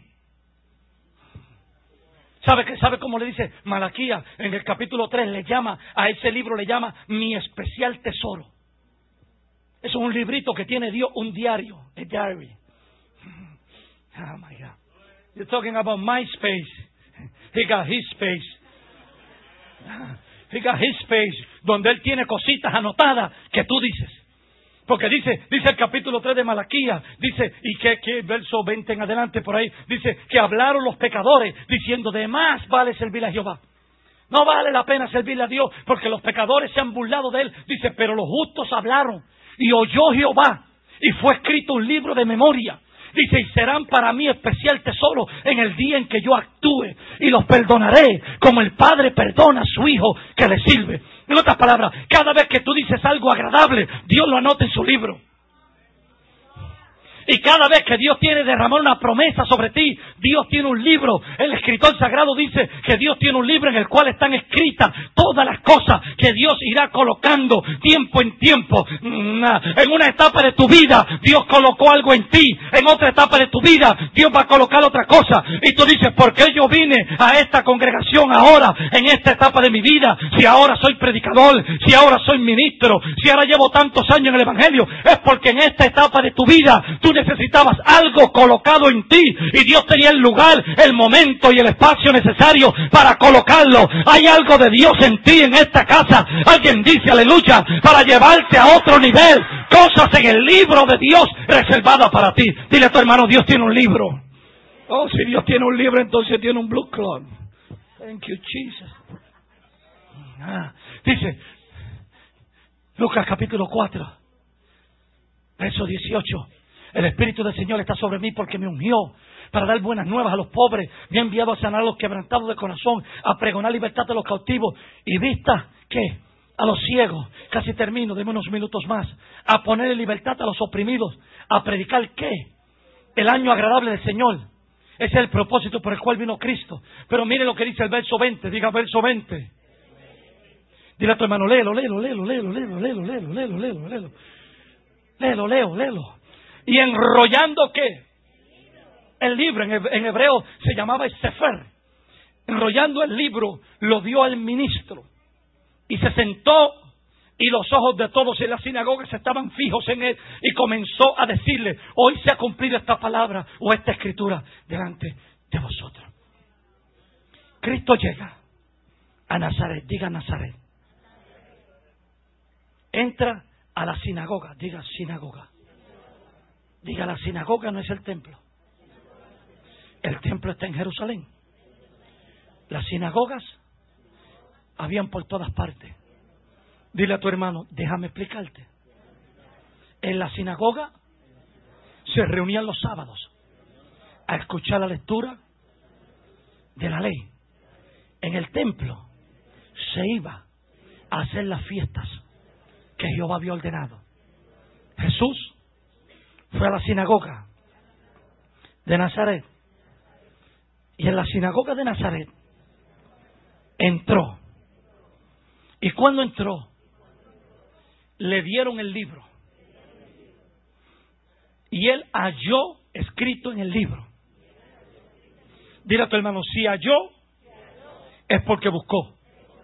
¿Sabe cómo le dice Malaquías en el capítulo 3? Le llama a ese libro, le llama mi especial tesoro. Eso es un librito que tiene Dios, un diario, a diary. Oh my God. You're talking about my space. He got his space. He got his space. Donde Él tiene cositas anotadas que tú dices. Porque dice el capítulo 3 de Malaquías, dice, y que verso 20 en adelante por ahí, dice que hablaron los pecadores diciendo, de más vale servir a Jehová. No vale la pena servirle a Dios porque los pecadores se han burlado de Él. Dice, pero los justos hablaron y oyó Jehová y fue escrito un libro de memoria. Dice, y serán para mí especial tesoro en el día en que yo actúe y los perdonaré como el Padre perdona a su Hijo que le sirve. En otras palabras, cada vez que tú dices algo agradable, Dios lo anota en su libro. Y cada vez que Dios tiene derramar una promesa sobre ti, Dios tiene un libro. El escritor sagrado dice que Dios tiene un libro en el cual están escritas todas las cosas que Dios irá colocando tiempo en tiempo. En una etapa de tu vida, Dios colocó algo en ti. En otra etapa de tu vida, Dios va a colocar otra cosa. Y tú dices, ¿por qué yo vine a esta congregación ahora, en esta etapa de mi vida? Si ahora soy predicador, si ahora soy ministro, si ahora llevo tantos años en el Evangelio. Es porque en esta etapa de tu vida, tú necesitabas algo colocado en ti y Dios tenía el lugar, el momento y el espacio necesario para colocarlo. Hay algo de Dios en ti en esta casa. Alguien dice aleluya, para llevarte a otro nivel. Cosas en el libro de Dios reservadas para ti. Dile a tu hermano, Dios tiene un libro. Oh, si Dios tiene un libro, entonces tiene un Blue Club. Thank you, Jesus. Dice Lucas capítulo 4, verso 18. El Espíritu del Señor está sobre mí porque me ungió para dar buenas nuevas a los pobres. Me ha enviado a sanar a los quebrantados de corazón, a pregonar libertad a los cautivos y vista, ¿qué? A los ciegos. Casi termino, deme unos minutos más. A poner en libertad a los oprimidos. A predicar, ¿qué? El año agradable del Señor. Ese es el propósito por el cual vino Cristo. Pero mire lo que dice el verso 20. Diga verso 20. Dile a tu hermano, léelo. Y enrollando, ¿qué? El libro, en hebreo se llamaba Sefer. Enrollando el libro, lo dio al ministro. Y se sentó, y los ojos de todos en la sinagoga estaban fijos en él. Y comenzó a decirle, hoy se ha cumplido esta palabra o esta escritura delante de vosotros. Cristo llega a Nazaret, diga Nazaret. Entra a la sinagoga, diga sinagoga. Diga, la sinagoga no es el templo. El templo está en Jerusalén. Las sinagogas habían por todas partes. Dile a tu hermano, déjame explicarte. En la sinagoga se reunían los sábados a escuchar la lectura de la ley. En el templo se iba a hacer las fiestas que Jehová había ordenado. Jesús fue a la sinagoga de Nazaret. Y en la sinagoga de Nazaret entró. Y cuando entró, le dieron el libro. Y él halló escrito en el libro. Dile a tu hermano, si halló, es porque buscó.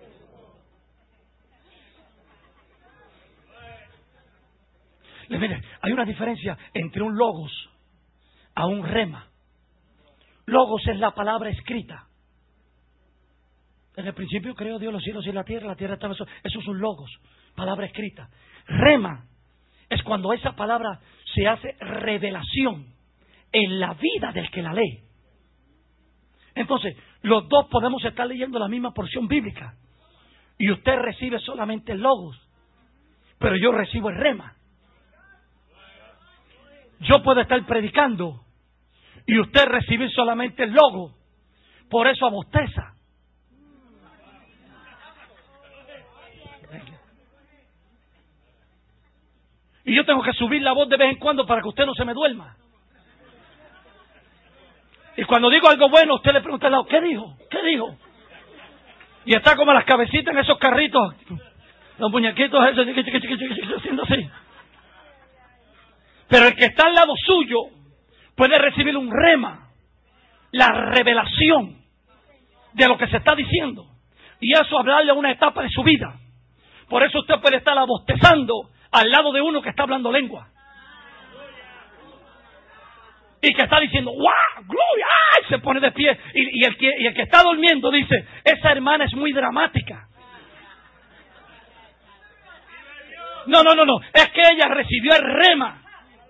Mire, hay una diferencia entre un logos a un rema. Logos es la palabra escrita. En el principio creó Dios los cielos y la tierra estaba... Esos son logos, palabra escrita. Rema es cuando esa palabra se hace revelación en la vida del que la lee. Entonces, los dos podemos estar leyendo la misma porción bíblica y usted recibe solamente el logos, pero yo recibo el rema. Yo puedo estar predicando y usted recibir solamente el logo, por eso abosteza. Y yo tengo que subir la voz de vez en cuando para que usted no se me duerma. Y cuando digo algo bueno, usted le pregunta al lado, ¿qué dijo? ¿Qué dijo? Y está como las cabecitas en esos carritos, los muñequitos esos, haciendo así. Pero el que está al lado suyo puede recibir un rema, la revelación de lo que se está diciendo. Y eso hablarle a una etapa de su vida. Por eso usted puede estar abostezando al lado de uno que está hablando lengua. Y que está diciendo, ¡wow! ¡Gloria! ¡Ay! Se pone de pie. Y el que está durmiendo dice, esa hermana es muy dramática. No. Es que ella recibió el rema.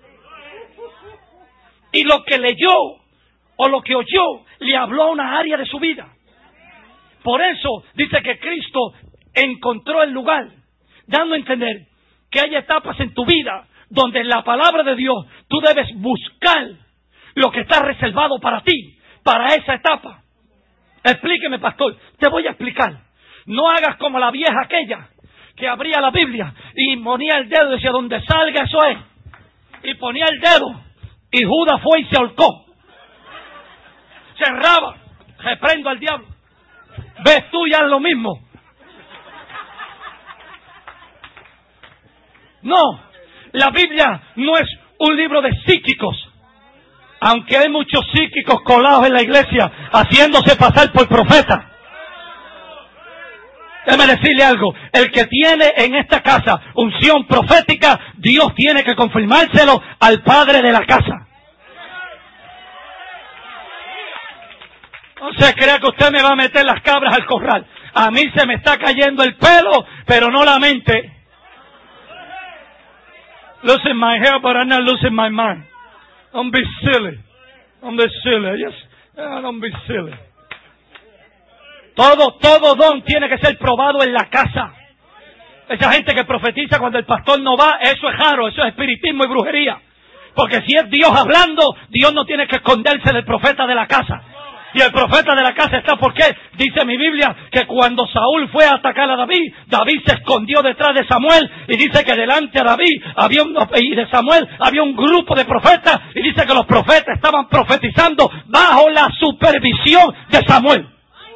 Y lo que leyó o lo que oyó le habló a una área de su vida. Por eso dice que Cristo encontró el lugar, dando a entender que hay etapas en tu vida donde en la palabra de Dios tú debes buscar lo que está reservado para ti, para esa etapa. Explíqueme, pastor. Te voy a explicar. No hagas como la vieja aquella que abría la Biblia y ponía el dedo y decía, donde salga eso es. Y ponía el dedo y Judas fue y se ahorcó. Cerraba. Reprendo al diablo. Ves tú ya lo mismo. No, la Biblia no es un libro de psíquicos. Aunque hay muchos psíquicos colados en la iglesia haciéndose pasar por profetas. Déjame decirle algo. El que tiene en esta casa unción profética, Dios tiene que confirmárselo al padre de la casa. No se crea que usted me va a meter las cabras al corral. A mí se me está cayendo el pelo, pero no la mente. Losing my hair, but I'm not losing my mind. Don't be silly. Don't be silly. Don't be silly. Todo don tiene que ser probado en la casa. Esa gente que profetiza cuando el pastor no va, eso es raro, eso es espiritismo y brujería. Porque si es Dios hablando, Dios no tiene que esconderse del profeta de la casa. Y el profeta de la casa está, ¿por qué? Dice mi Biblia que cuando Saúl fue a atacar a David, David se escondió detrás de Samuel y dice que delante de David y de Samuel había un grupo de profetas y dice que los profetas estaban profetizando bajo la supervisión de Samuel.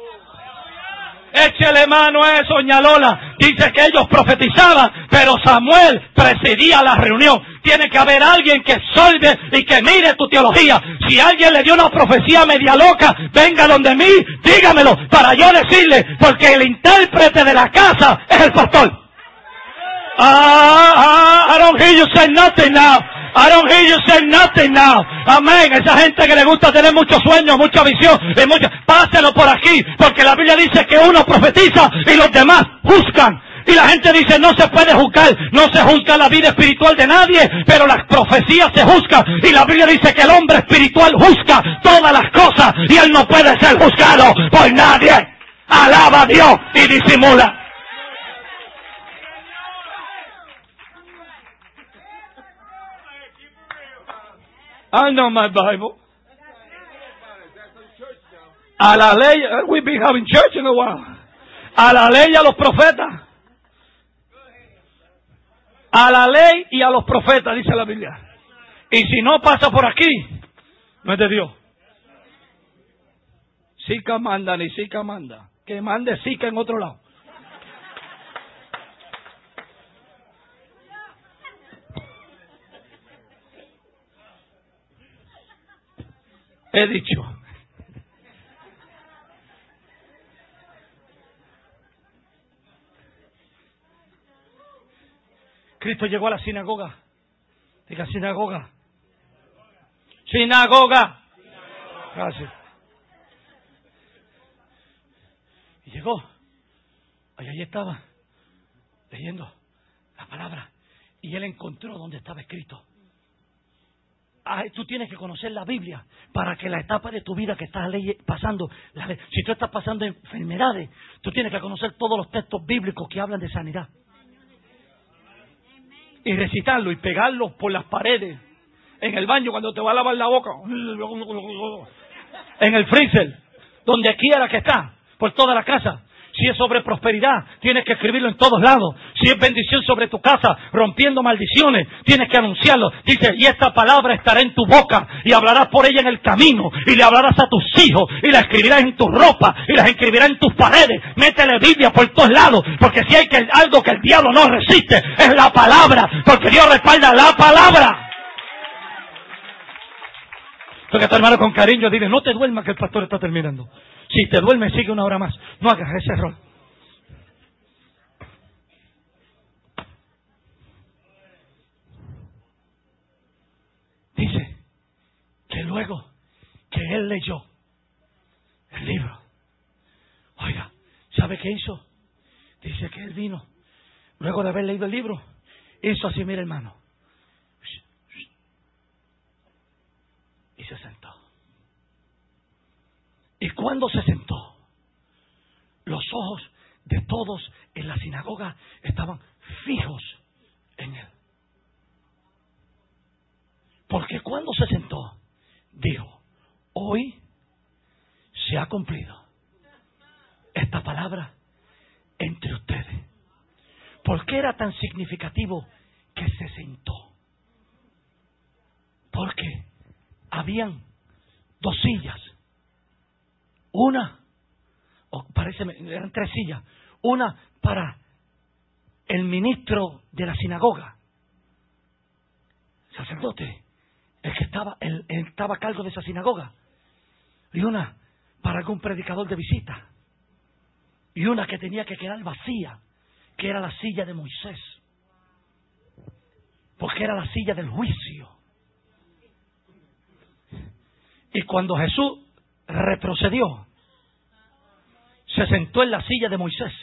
Échele mano a eso, doña Lola. Dice que ellos profetizaban, pero Samuel presidía la reunión. Tiene que haber alguien que solve y que mire tu teología. Si alguien le dio una profecía media loca, venga donde mí, dígamelo, para yo decirle, porque el intérprete de la casa es el pastor. I don't hear you say nothing now. I don't hear you say nothing now. Amén. Esa gente que le gusta tener muchos sueños, mucha visión, páselo por aquí, porque la Biblia dice que uno profetiza y los demás juzgan. Y la gente dice, no se puede juzgar, no se juzga la vida espiritual de nadie, pero las profecías se juzgan. Y la Biblia dice que el hombre espiritual juzga todas las cosas y él no puede ser juzgado por nadie. Alaba a Dios y disimula. I know my Bible. A la ley, we've been having church in a while. A la ley y a los profetas. A la ley y a los profetas, dice la Biblia. Y si no pasa por aquí, no es de Dios. Sica manda ni Sica manda. Que mande Sica en otro lado. He dicho. Cristo llegó a la sinagoga. Diga sinagoga. Sinagoga. Gracias. Y llegó. Allí estaba, leyendo la palabra. Y él encontró donde estaba escrito. Tú tienes que conocer la Biblia para que la etapa de tu vida que estás pasando, si tú estás pasando enfermedades, tú tienes que conocer todos los textos bíblicos que hablan de sanidad. Y recitarlo y pegarlo por las paredes. En el baño cuando te va a lavar la boca. En el freezer. Donde quiera que está. Por toda la casa. Si es sobre prosperidad, tienes que escribirlo en todos lados. Si es bendición sobre tu casa, rompiendo maldiciones, tienes que anunciarlo. Dice, y esta palabra estará en tu boca, y hablarás por ella en el camino, y le hablarás a tus hijos, y la escribirás en tu ropa, y las escribirás en tus paredes. Métele Biblia por todos lados, porque si hay algo que el diablo no resiste, es la palabra, porque Dios respalda la palabra. Toca a tu hermano con cariño, dile, no te duermas que el pastor está terminando. Si te duermes, sigue una hora más. No hagas ese error. Dice que luego que él leyó el libro, oiga, ¿sabe qué hizo? Dice que él vino, luego de haber leído el libro, hizo así, mira hermano, y se sentó. Y cuando se sentó, los ojos de todos en la sinagoga estaban fijos en él. Porque cuando se sentó, dijo, hoy se ha cumplido esta palabra entre ustedes. ¿Por qué era tan significativo que se sentó? Porque habían dos sillas. Una, eran tres sillas. Una para el ministro de la sinagoga, sacerdote, el que estaba a cargo de esa sinagoga. Y una para algún predicador de visita. Y una que tenía que quedar vacía, que era la silla de Moisés. Porque era la silla del juicio. Y cuando Jesús retrocedió, se sentó en la silla de Moisés.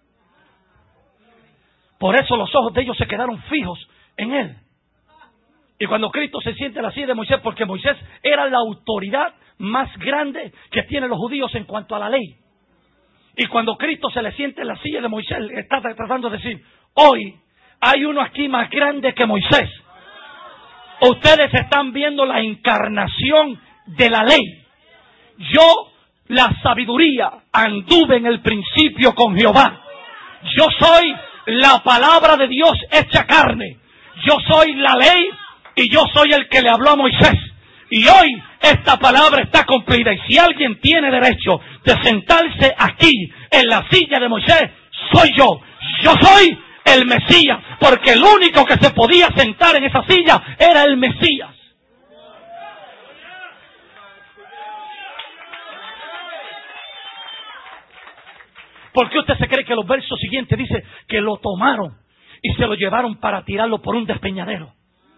Por eso los ojos de ellos se quedaron fijos en él. Y cuando Cristo se siente en la silla de Moisés, porque Moisés era la autoridad más grande que tienen los judíos en cuanto a la ley. Y cuando Cristo se le siente en la silla de Moisés, está tratando de decir, hoy hay uno aquí más grande que Moisés. Ustedes están viendo la encarnación de la ley. Yo, la sabiduría, anduve en el principio con Jehová. Yo soy la palabra de Dios hecha carne. Yo soy la ley y yo soy el que le habló a Moisés. Y hoy esta palabra está cumplida. Y si alguien tiene derecho de sentarse aquí en la silla de Moisés, soy yo. Yo soy el Mesías. Porque el único que se podía sentar en esa silla era el Mesías. ¿Por qué usted se cree que los versos siguientes dice que lo tomaron y se lo llevaron para tirarlo por un despeñadero?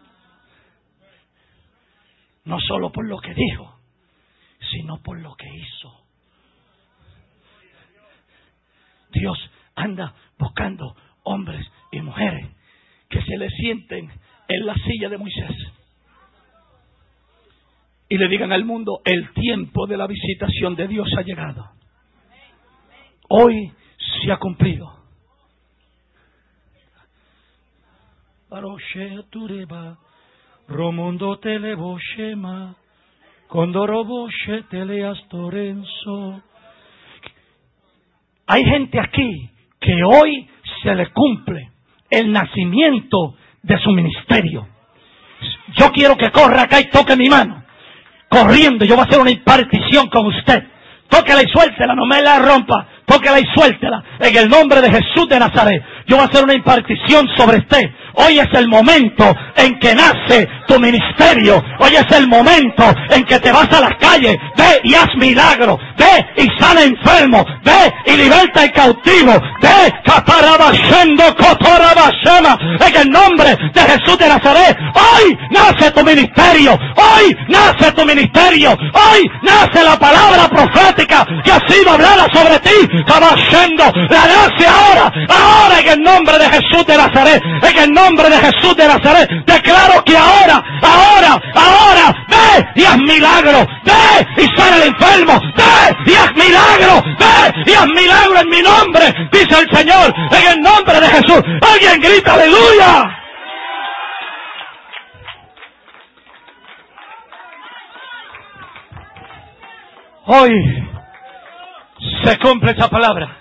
No solo por lo que dijo, sino por lo que hizo. Dios anda buscando hombres y mujeres que se le sienten en la silla de Moisés y le digan al mundo, el tiempo de la visitación de Dios ha llegado. Hoy se ha cumplido. Romundo teleboshema, condoroboshe teleastorenso. Hay gente aquí que hoy se le cumple el nacimiento de su ministerio. Yo quiero que corra acá y toque mi mano. Corriendo, yo voy a hacer una impartición con usted. Tóquela y suéltela, no me la rompa. Tóquela y suéltela. En el nombre de Jesús de Nazaret. Yo voy a hacer una impartición sobre usted. Hoy es el momento en que nace tu ministerio. Hoy es el momento en que te vas a las calles. Ve y haz milagros. Ve y sana enfermo. Ve y liberta el cautivo. Ve, caparabashendo, cotorabashema. En el nombre de Jesús de Nazaret. Hoy nace tu ministerio. Hoy nace tu ministerio. Hoy nace la palabra profética que ha sido hablada sobre ti. Cabashendo, la nace ahora. Ahora en el nombre de Jesús de Nazaret. En el nombre de Jesús de Nazaret. Declaro que ahora, ve y haz milagro. Ve y sana el enfermo. Ve y haz milagro. Ve y haz milagro en mi nombre. Dice el Señor, en el nombre de Jesús. Alguien grita aleluya. Hoy se cumple esa palabra.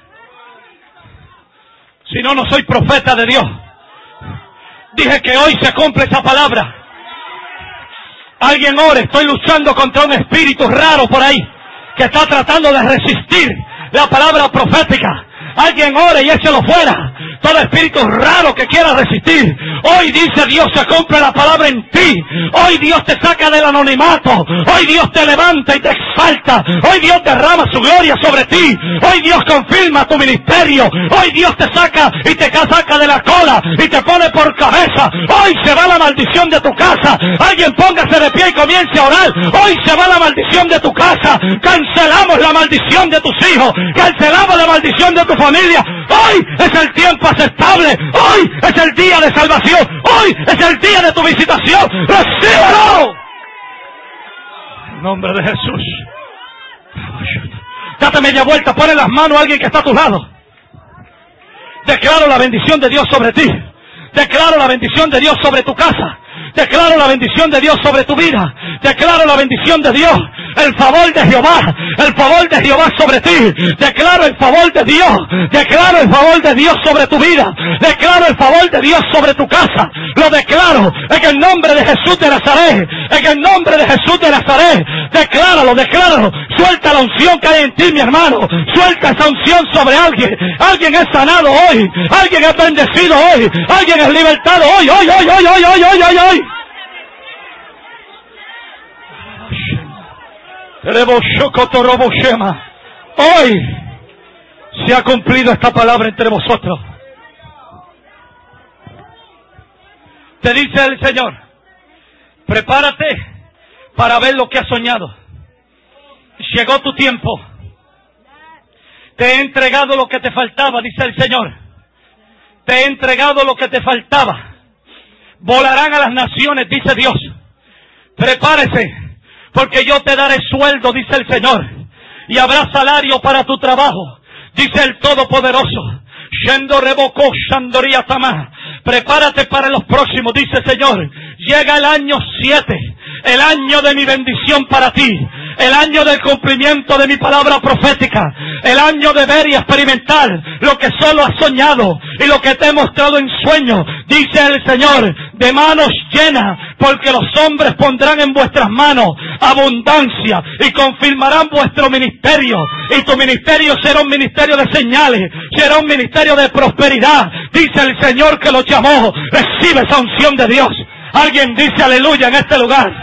Si no, no soy profeta de Dios. Dije que hoy se cumple esa palabra. Alguien ore, estoy luchando contra un espíritu raro por ahí que está tratando de resistir la palabra profética. Alguien ore y échelo fuera. Todo espíritu raro que quiera resistir. Hoy dice Dios, se cumple la palabra en ti. Hoy Dios te saca del anonimato. Hoy Dios te levanta y te exalta. Hoy Dios derrama su gloria sobre ti. Hoy Dios confirma tu ministerio. Hoy Dios te saca y te saca de la cola y te pone por cabeza. Hoy se va la maldición de tu casa. Alguien póngase de pie y comience a orar. Hoy se va la maldición de tu casa. Cancelamos la maldición de tus hijos. Cancelamos la maldición de tu familia. Hoy es el tiempo aceptable. Hoy es el día de salvación. Hoy es el día de tu visitación. ¡Recíbelo! En nombre de Jesús. Date media vuelta, pone las manos a alguien que está a tu lado. Declaro la bendición de Dios sobre ti. Declaro la bendición de Dios sobre tu casa. Declaro la bendición de Dios sobre tu vida. Declaro la bendición de Dios. El favor de Jehová. El favor de Jehová sobre ti. Declaro el favor de Dios. Declaro el favor de Dios sobre tu vida. Declaro el favor de Dios sobre tu casa. Lo declaro en el nombre de Jesús de Nazaret. En el nombre de Jesús de Nazaret. Decláralo, decláralo. Suelta la unción que hay en ti, mi hermano. Suelta esa unción sobre alguien. Alguien es sanado hoy. Alguien es bendecido hoy. Alguien es libertado hoy. Hoy. Hoy se ha cumplido esta palabra entre vosotros. Te dice el Señor, prepárate para ver lo que has soñado. Llegó tu tiempo. Te he entregado lo que te faltaba, dice el Señor. Te he entregado lo que te faltaba. Volarán a las naciones, dice Dios. Prepárese, porque yo te daré sueldo, dice el Señor, y habrá salario para tu trabajo, dice el Todopoderoso. Prepárate para los próximos, dice el Señor. Llega el año 7, el año de mi bendición para ti, el año del cumplimiento de mi palabra profética, el año de ver y experimentar lo que solo has soñado y lo que te he mostrado en sueño, dice el Señor, de manos llenas, porque los hombres pondrán en vuestras manos abundancia y confirmarán vuestro ministerio, y tu ministerio será un ministerio de señales, será un ministerio de prosperidad, dice el Señor que lo llamó. Recibe esa unción de Dios. Alguien dice aleluya en este lugar.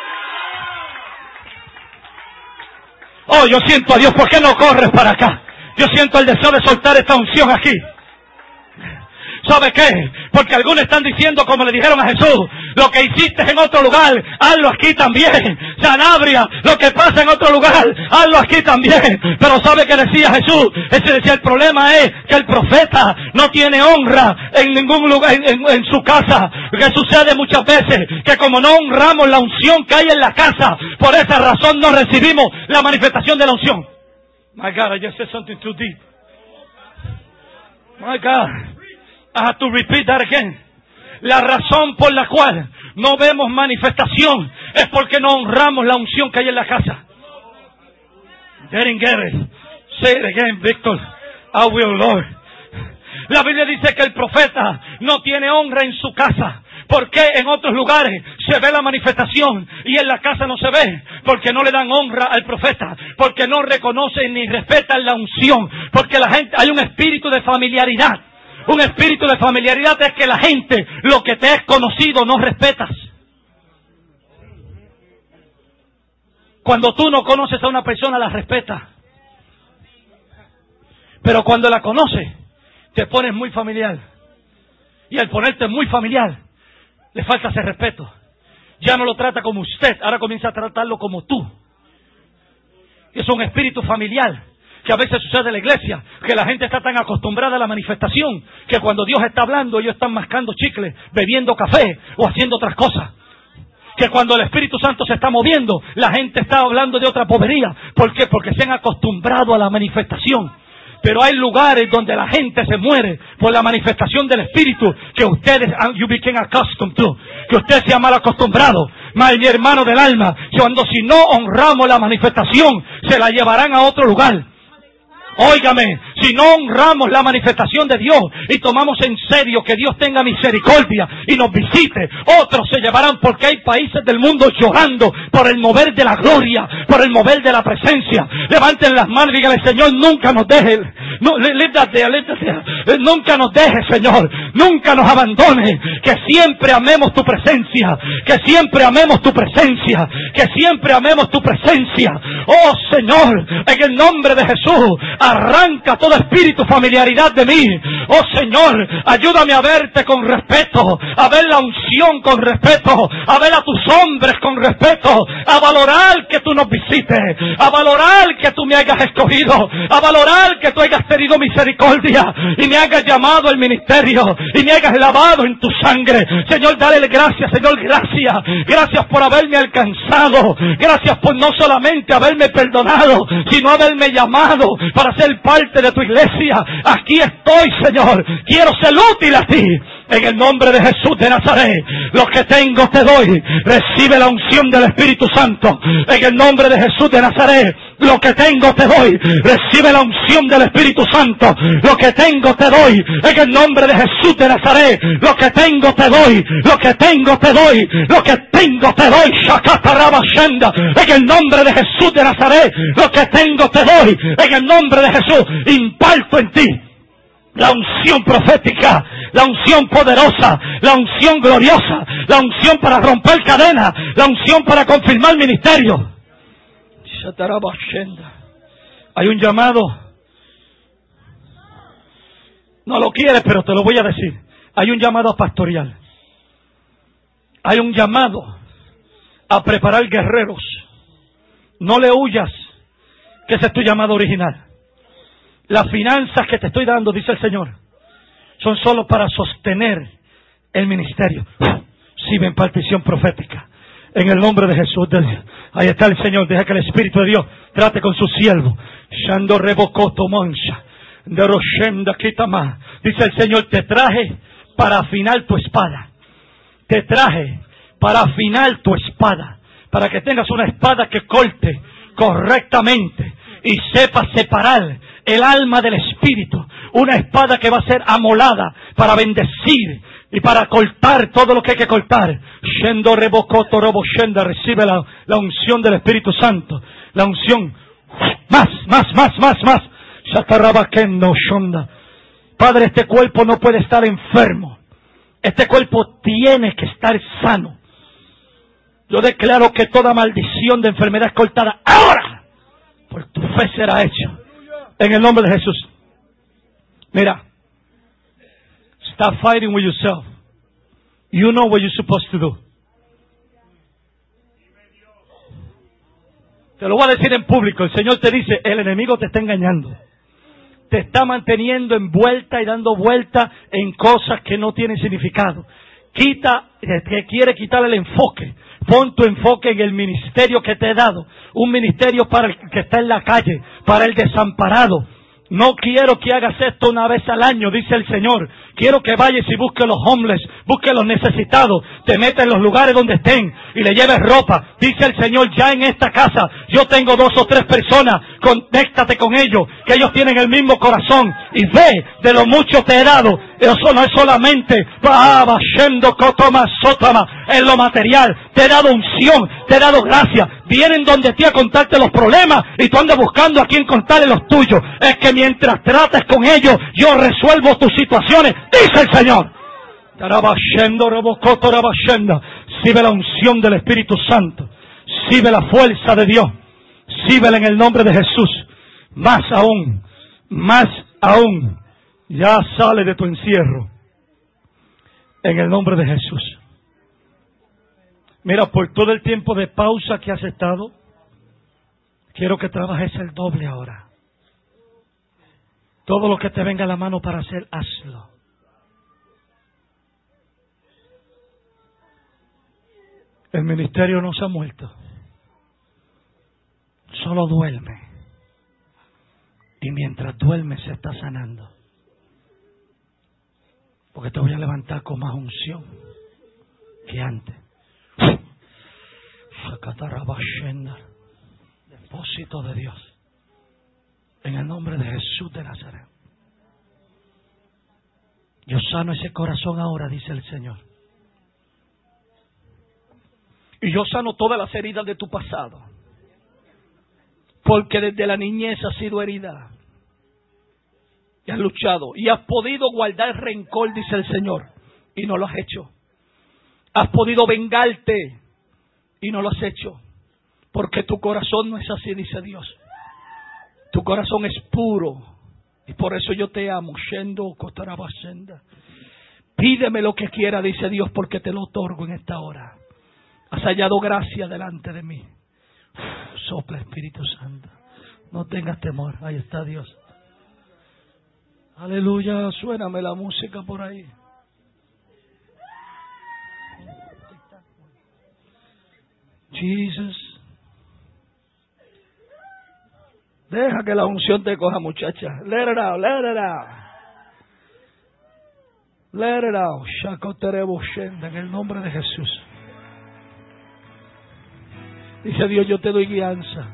Oh, yo siento a Dios. ¿Por qué no corres para acá? Yo siento el deseo de soltar esta unción aquí. ¿Sabe qué? Porque algunos están diciendo, como le dijeron a Jesús, lo que hiciste en otro lugar, hazlo aquí también. Sanabria, lo que pasa en otro lugar, hazlo aquí también. Pero ¿sabe qué decía Jesús? Decía, el problema es que el profeta no tiene honra en ningún lugar, en su casa. Lo que sucede muchas veces, que como no honramos la unción que hay en la casa, por esa razón no recibimos la manifestación de la unción. My God, I just said something too deep. My God. I have to repeat that again. La razón por la cual no vemos manifestación es porque no honramos la unción que hay en la casa. Didn't get it. Say it again, Victor. I will, Lord. La Biblia dice que el profeta no tiene honra en su casa. ¿Por qué en otros lugares se ve la manifestación y en la casa no se ve? Porque no le dan honra al profeta, porque no reconocen ni respetan la unción, porque la gente, hay un espíritu de familiaridad. Un espíritu de familiaridad es que la gente, lo que te es conocido, no respetas. Cuando tú no conoces a una persona, la respetas. Pero cuando la conoces, te pones muy familiar. Y al ponerte muy familiar, le falta ese respeto. Ya no lo trata como usted, ahora comienza a tratarlo como tú. Es un espíritu familiar que a veces sucede en la iglesia, que la gente está tan acostumbrada a la manifestación, que cuando Dios está hablando, ellos están mascando chicle, bebiendo café o haciendo otras cosas. Que cuando el Espíritu Santo se está moviendo, la gente está hablando de otra bobería. ¿Por qué? Porque se han acostumbrado a la manifestación. Pero hay lugares donde la gente se muere por la manifestación del Espíritu que ustedes, you became accustomed to, que usted se ha mal acostumbrado. Mi hermano del alma, cuando si no honramos la manifestación, se la llevarán a otro lugar. Óigame, si no honramos la manifestación de Dios y tomamos en serio que Dios tenga misericordia y nos visite, otros se llevarán, porque hay países del mundo llorando por el mover de la gloria, por el mover de la presencia. Levanten las manos y díganle: Señor, nunca nos dejes, nunca nos dejes, Señor, nunca nos abandones, que siempre amemos tu presencia, que siempre amemos tu presencia, que siempre amemos tu presencia. Oh Señor, en el nombre de Jesús, arranca todo espíritu familiaridad de mí. Oh Señor, ayúdame a verte con respeto, a ver la unción con respeto, a ver a tus hombres con respeto, a valorar que tú nos visites, a valorar que tú me hayas escogido, a valorar que tú hayas tenido misericordia y me hayas llamado al ministerio y me hayas lavado en tu sangre. Señor, dale gracias, Señor, gracias. Gracias por haberme alcanzado. Gracias por no solamente haberme perdonado, sino haberme llamado para ser parte de tu iglesia. Aquí estoy, Señor. Quiero ser útil a ti. En el nombre de Jesús de Nazaret, lo que tengo te doy. Recibe la unción del Espíritu Santo. En el nombre de Jesús de Nazaret, lo que tengo te doy. Recibe la unción del Espíritu Santo. Lo que tengo te doy. En el nombre de Jesús de Nazaret, lo que tengo te doy. Lo que tengo te doy. Lo que tengo te doy. Shakatarabashenda. En el nombre de Jesús de Nazaret, lo que tengo te doy. En el nombre de Jesús, imparto en ti la unción profética, la unción poderosa, la unción gloriosa, la unción para romper cadenas, la unción para confirmar ministerio. Hay un llamado. No lo quieres, pero te lo voy a decir. Hay un llamado pastoral. Hay un llamado a preparar guerreros. No le huyas, que ese es tu llamado original. Las finanzas que te estoy dando, dice el Señor, son solo para sostener el ministerio. Sí, me impartición profética. En el nombre de Jesús. Ahí está el Señor. Deja que el Espíritu de Dios trate con su siervo. Shando rebocoto moncha. De Roshenda Kitama. Dice el Señor: te traje para afinar tu espada. Te traje para afinar tu espada. Para que tengas una espada que corte correctamente y sepa separar el alma del espíritu. Una espada que va a ser amolada para bendecir y para cortar todo lo que hay que cortar. Shendo rebocoto robo shenda. Recibe la unción del Espíritu Santo. La unción. Más. Shatarabakendo shonda. Padre, este cuerpo no puede estar enfermo. Este cuerpo tiene que estar sano. Yo declaro que toda maldición de enfermedad es cortada ahora. Por tu fe será hecho. En el nombre de Jesús. Mira. Stop fighting with yourself. You know what you're supposed to do. Te lo voy a decir en público. El Señor te dice: el enemigo te está engañando. Te está manteniendo envuelta y dando vuelta en cosas que no tienen significado. Que quiere quitar el enfoque. Pon tu enfoque en el ministerio que te he dado. Un ministerio para el que está en la calle, para el desamparado. No quiero que hagas esto una vez al año, dice el Señor. Quiero que vayas y busques los homeless, busques los necesitados, te metas en los lugares donde estén y le lleves ropa. Dice el Señor: ya en esta casa yo tengo 2 o 3 personas, conéctate con ellos, que ellos tienen el mismo corazón. Y ve, de lo mucho te he dado, Eso no es solamente en lo material. Te he dado unción, te he dado gracia. Vienen donde ti a contarte los problemas y tú andas buscando a quien contarle los tuyos. Es que mientras trates con ellos, yo resuelvo tus situaciones, dice el Señor. Sigue la unción del Espíritu Santo. Sigue la fuerza de Dios. Síbela en el nombre de Jesús. Más aún, ya sale de tu encierro. En el nombre de Jesús. Mira, por todo el tiempo de pausa que has estado, quiero que trabajes el doble ahora. Todo lo que te venga a la mano para hacer, hazlo. El ministerio no se ha muerto. Solo duerme. Y mientras duerme se está sanando. Porque te voy a levantar con más unción que antes. Depósito de Dios. En el nombre de Jesús de Nazaret. Yo sano ese corazón ahora, dice el Señor. Y yo sano todas las heridas de tu pasado. Porque desde la niñez has sido herida. Y has luchado. Y has podido guardar rencor, dice el Señor. Y no lo has hecho. Has podido vengarte. Y no lo has hecho. Porque tu corazón no es así, dice Dios. Tu corazón es puro. Y por eso yo te amo. Pídeme lo que quiera, dice Dios, porque te lo otorgo en esta hora. Has hallado gracia delante de mí. Sopla, Espíritu Santo. No tengas temor. Ahí está Dios. Aleluya. Suéname la música por ahí. Jesus. Deja que la unción te coja, muchacha. Let it out, let it out. Let it out. Shakoterebo Shenda, en el nombre de Jesús. Dice Dios, yo te doy guianza.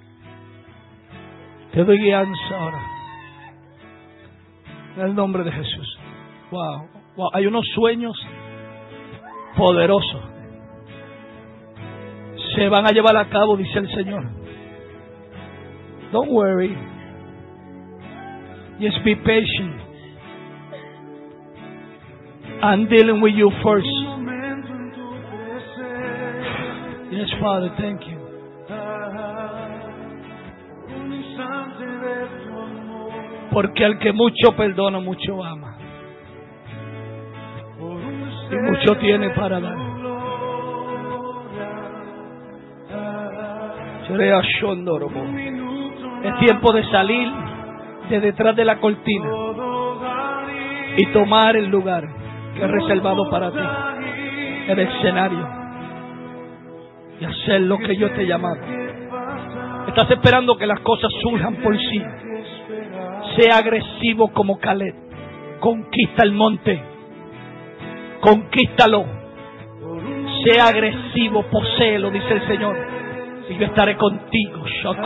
Te doy guianza ahora. En el nombre de Jesús. Wow. Wow. Hay unos sueños poderosos. Se van a llevar a cabo, dice el Señor. Don't worry. Just be patient. I'm dealing with you first. Yes, Father, thank you. Porque al que mucho perdona, mucho ama. Y mucho tiene para dar. Es tiempo de salir de detrás de la cortina y tomar el lugar que es reservado para ti, el escenario, y hacer lo que yo te he llamado. Estás esperando que las cosas surjan por sí. Sea agresivo como Caleb. Conquista el monte. Conquístalo. Sea agresivo, poséelo, dice el Señor. Y yo estaré contigo.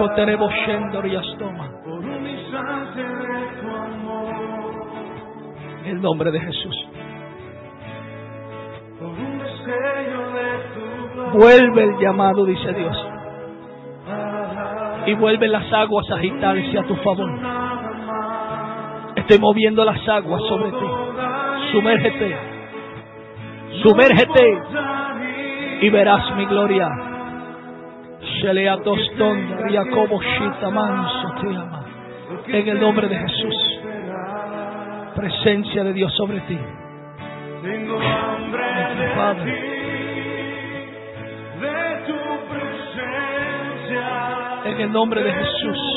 En el nombre de Jesús. Vuelve el llamado, dice Dios. Y vuelven las aguas a agitarse a tu favor. Estoy moviendo las aguas sobre ti. Sumérgete. Sumérgete. Y verás mi gloria. En el nombre de Jesús. Presencia de Dios sobre ti. Tengo hambre de Padre. ti, de tu presencia. En el nombre de Jesús.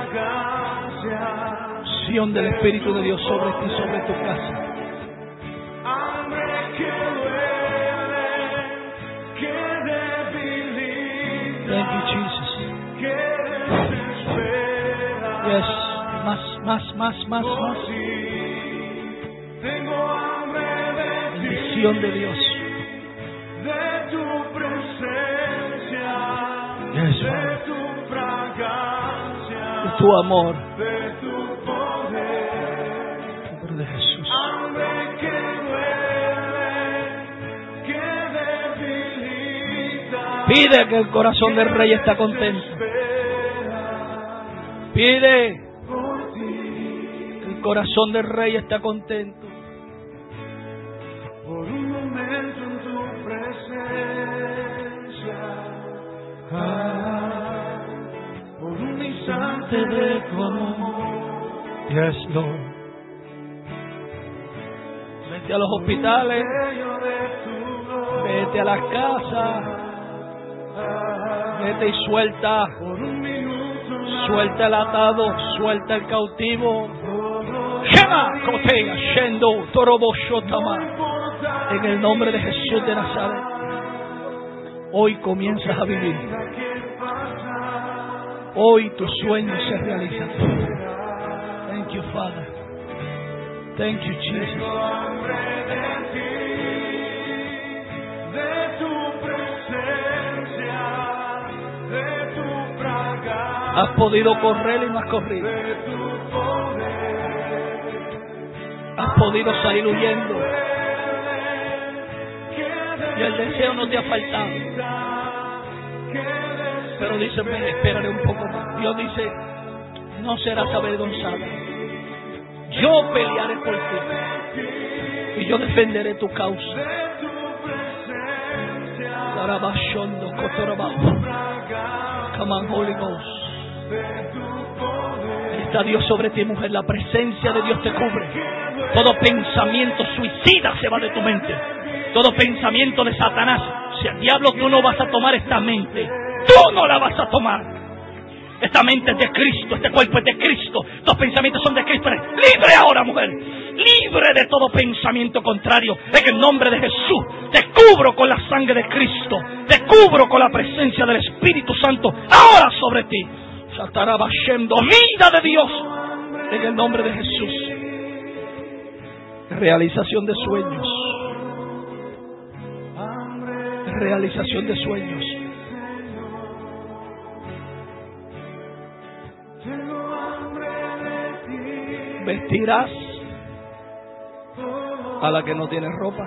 Unción del Espíritu de Dios sobre ti, sobre tu casa. Hambre que duele, que debilita, Thank you, Jesus. que desespera. Yes. Más. Oh, sí. Tengo hambre de ti, Bendición de Dios. de tu presencia, Yes, de Father. tu fragancia, De tu amor. de tu poder. En el nombre de Jesús. Hambre Pide, que el corazón del Rey está contento. Pide, que el corazón del Rey está contento. Por un momento en tu presencia, por un instante de tu amor. Yes, Lord. Vete a los hospitales, vete a las casas, vete y suelta. Suelta el atado, suelta el cautivo. Shema, Kotea, Shendo, Torobo, Shotama. En el nombre de Jesús de Nazaret. Hoy comienzas a vivir. Hoy tus sueños se realizan. Thank you, Father. Thank you, Jesus. De tu presencia, de tu fragancia, Has podido correr y no has corrido. de tu poder, Has podido salir huyendo. Y el deseo no te ha faltado. Pero dice, ven, esperaré un poco más. Dios dice, no serás avergonzada. Yo pelearé por ti. Y yo defenderé tu causa. Sarabashondo, Kotorabao. Come on, Holy Ghost. Está Dios sobre ti, mujer. La presencia de Dios te cubre. Todo pensamiento suicida se va de tu mente. Todo pensamiento de Satanás. Si al diablo tú no vas a tomar esta mente, tú no la vas a tomar. Esta mente es de Cristo, este cuerpo es de Cristo, tus pensamientos son de Cristo. Eres libre ahora, mujer. Libre de todo pensamiento contrario. En el nombre de Jesús te cubro con la sangre de Cristo. Te cubro con la presencia del Espíritu Santo ahora sobre ti. Satarabashendo, vida de Dios. En el nombre de Jesús. Realización de sueños. Realización de sueños. Vestirás a la que no tiene ropa.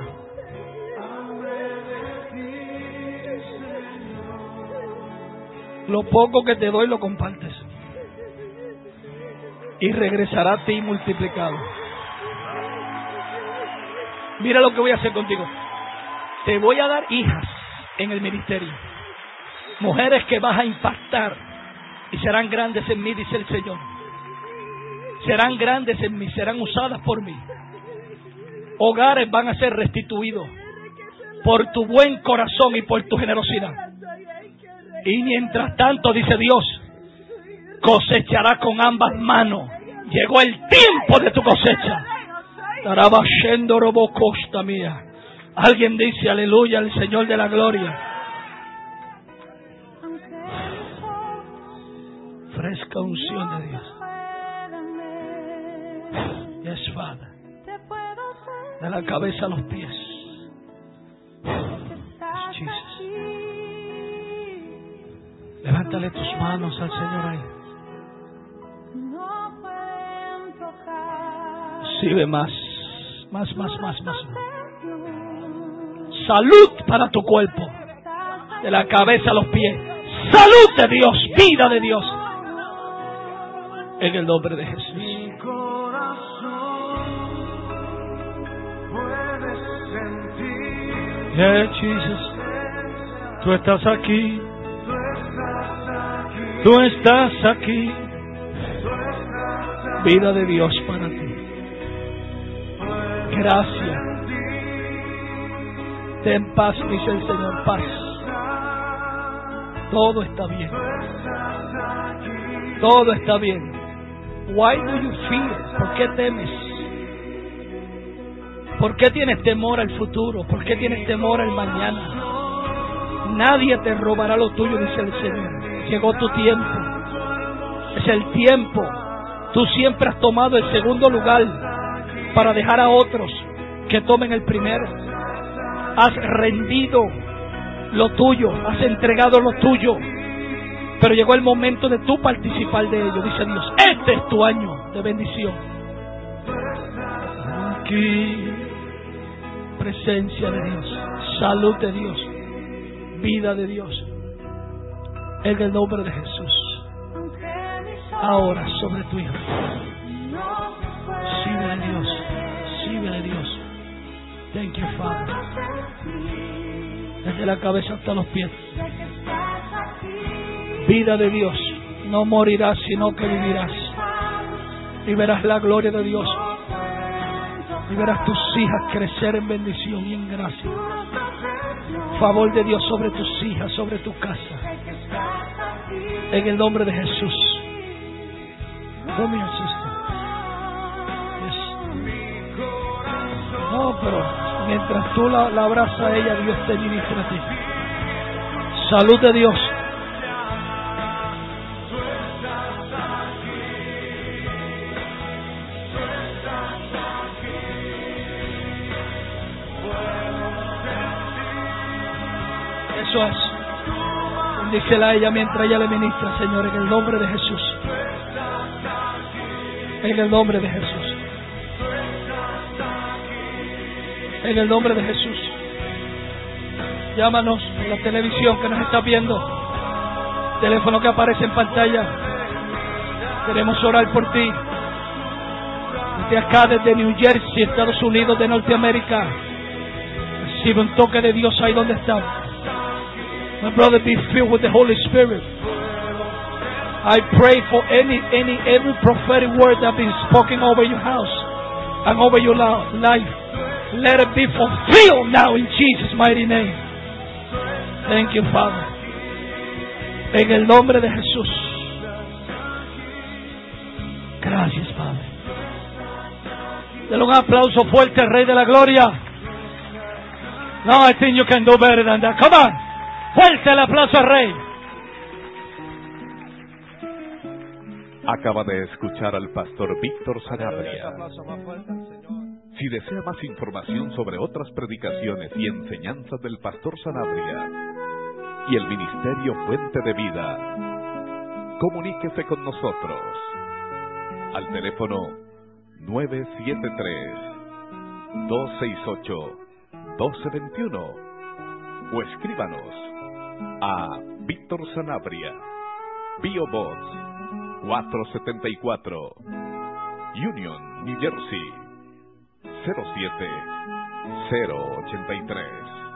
Lo poco que te doy lo compartes. Y regresará a ti multiplicado. Mira lo que voy a hacer contigo. Te voy a dar hijas en el ministerio. Mujeres que vas a impactar y serán grandes en mí, dice el Señor. Serán grandes en mí, serán usadas por mí. Hogares van a ser restituidos por tu buen corazón y por tu generosidad. Y mientras tanto, dice Dios, cosechará con ambas manos. Llegó el tiempo de tu cosecha. Tarabashendo robo costa mía. Alguien dice aleluya al Señor de la gloria. Fresca unción de Dios. Yes, Father. De la cabeza a los pies. Jesus. Levántale tus manos al Señor ahí. Recibe más. Más. Salud para tu cuerpo. De la cabeza a los pies. Salud de Dios. Vida de Dios. En el nombre de Jesús. mi corazón puedes sentir. Yeah, Jesus. Tú estás aquí. Tú estás aquí, Tú estás aquí. tú estás aquí. Vida de Dios para ti. Gracias. Ten paz, dice el Señor, paz. Todo está bien. Todo está bien. Why do you fear? ¿Por qué temes? ¿Por qué tienes temor al futuro? ¿Por qué tienes temor al mañana? Nadie te robará lo tuyo, dice el Señor. Llegó tu tiempo. Es el tiempo. Tú siempre has tomado el segundo lugar para dejar a otros que tomen el primero. Has rendido lo tuyo, has entregado lo tuyo, pero llegó el momento de tú participar de ello, dice Dios. Este es tu año de bendición. Aquí, presencia de Dios, salud de Dios, vida de Dios. En el nombre de Jesús. Ahora sobre tu hijo. Síguele Dios. Síguele Dios. Thank you, Father. Desde la cabeza hasta los pies. Vida de Dios. No morirás, sino que vivirás. Y verás la gloria de Dios. Y verás tus hijas crecer en bendición y en gracia. Favor de Dios sobre tus hijas, sobre tu casa. En el nombre de Jesús. Come here, sister. Yes. No, pero mientras tú la abrazas a ella, Dios te ministra a ti. Salud de Dios. Eso es. Bendícela a ella mientras ella le ministra, Señor, en el nombre de Jesús. En el nombre de Jesús. En el nombre de Jesús. Llámanos en la televisión que nos está viendo. Teléfono que aparece en pantalla. Queremos orar por ti. Desde acá, desde New Jersey, Estados Unidos de Norteamérica. Recibe un toque de Dios ahí donde estamos. My brother, be filled with the Holy Spirit. I pray for every prophetic word that has been spoken over your house and over your life. Let it be fulfilled now in Jesus' mighty name. Thank you, Father. En el nombre de Jesús. Gracias, Padre. Dale un aplauso fuerte al Rey de la Gloria. No, I think you can do better than that. Come on. Fuerte el aplauso al Rey. Acaba de escuchar al pastor Víctor Sanabria. Si desea más información sobre otras predicaciones y enseñanzas del pastor Sanabria y el ministerio Fuente de Vida, comuníquese con nosotros al teléfono 973-268-1221 o escríbanos a Víctor Sanabria, P.O. Box 474, Union, New Jersey 07083.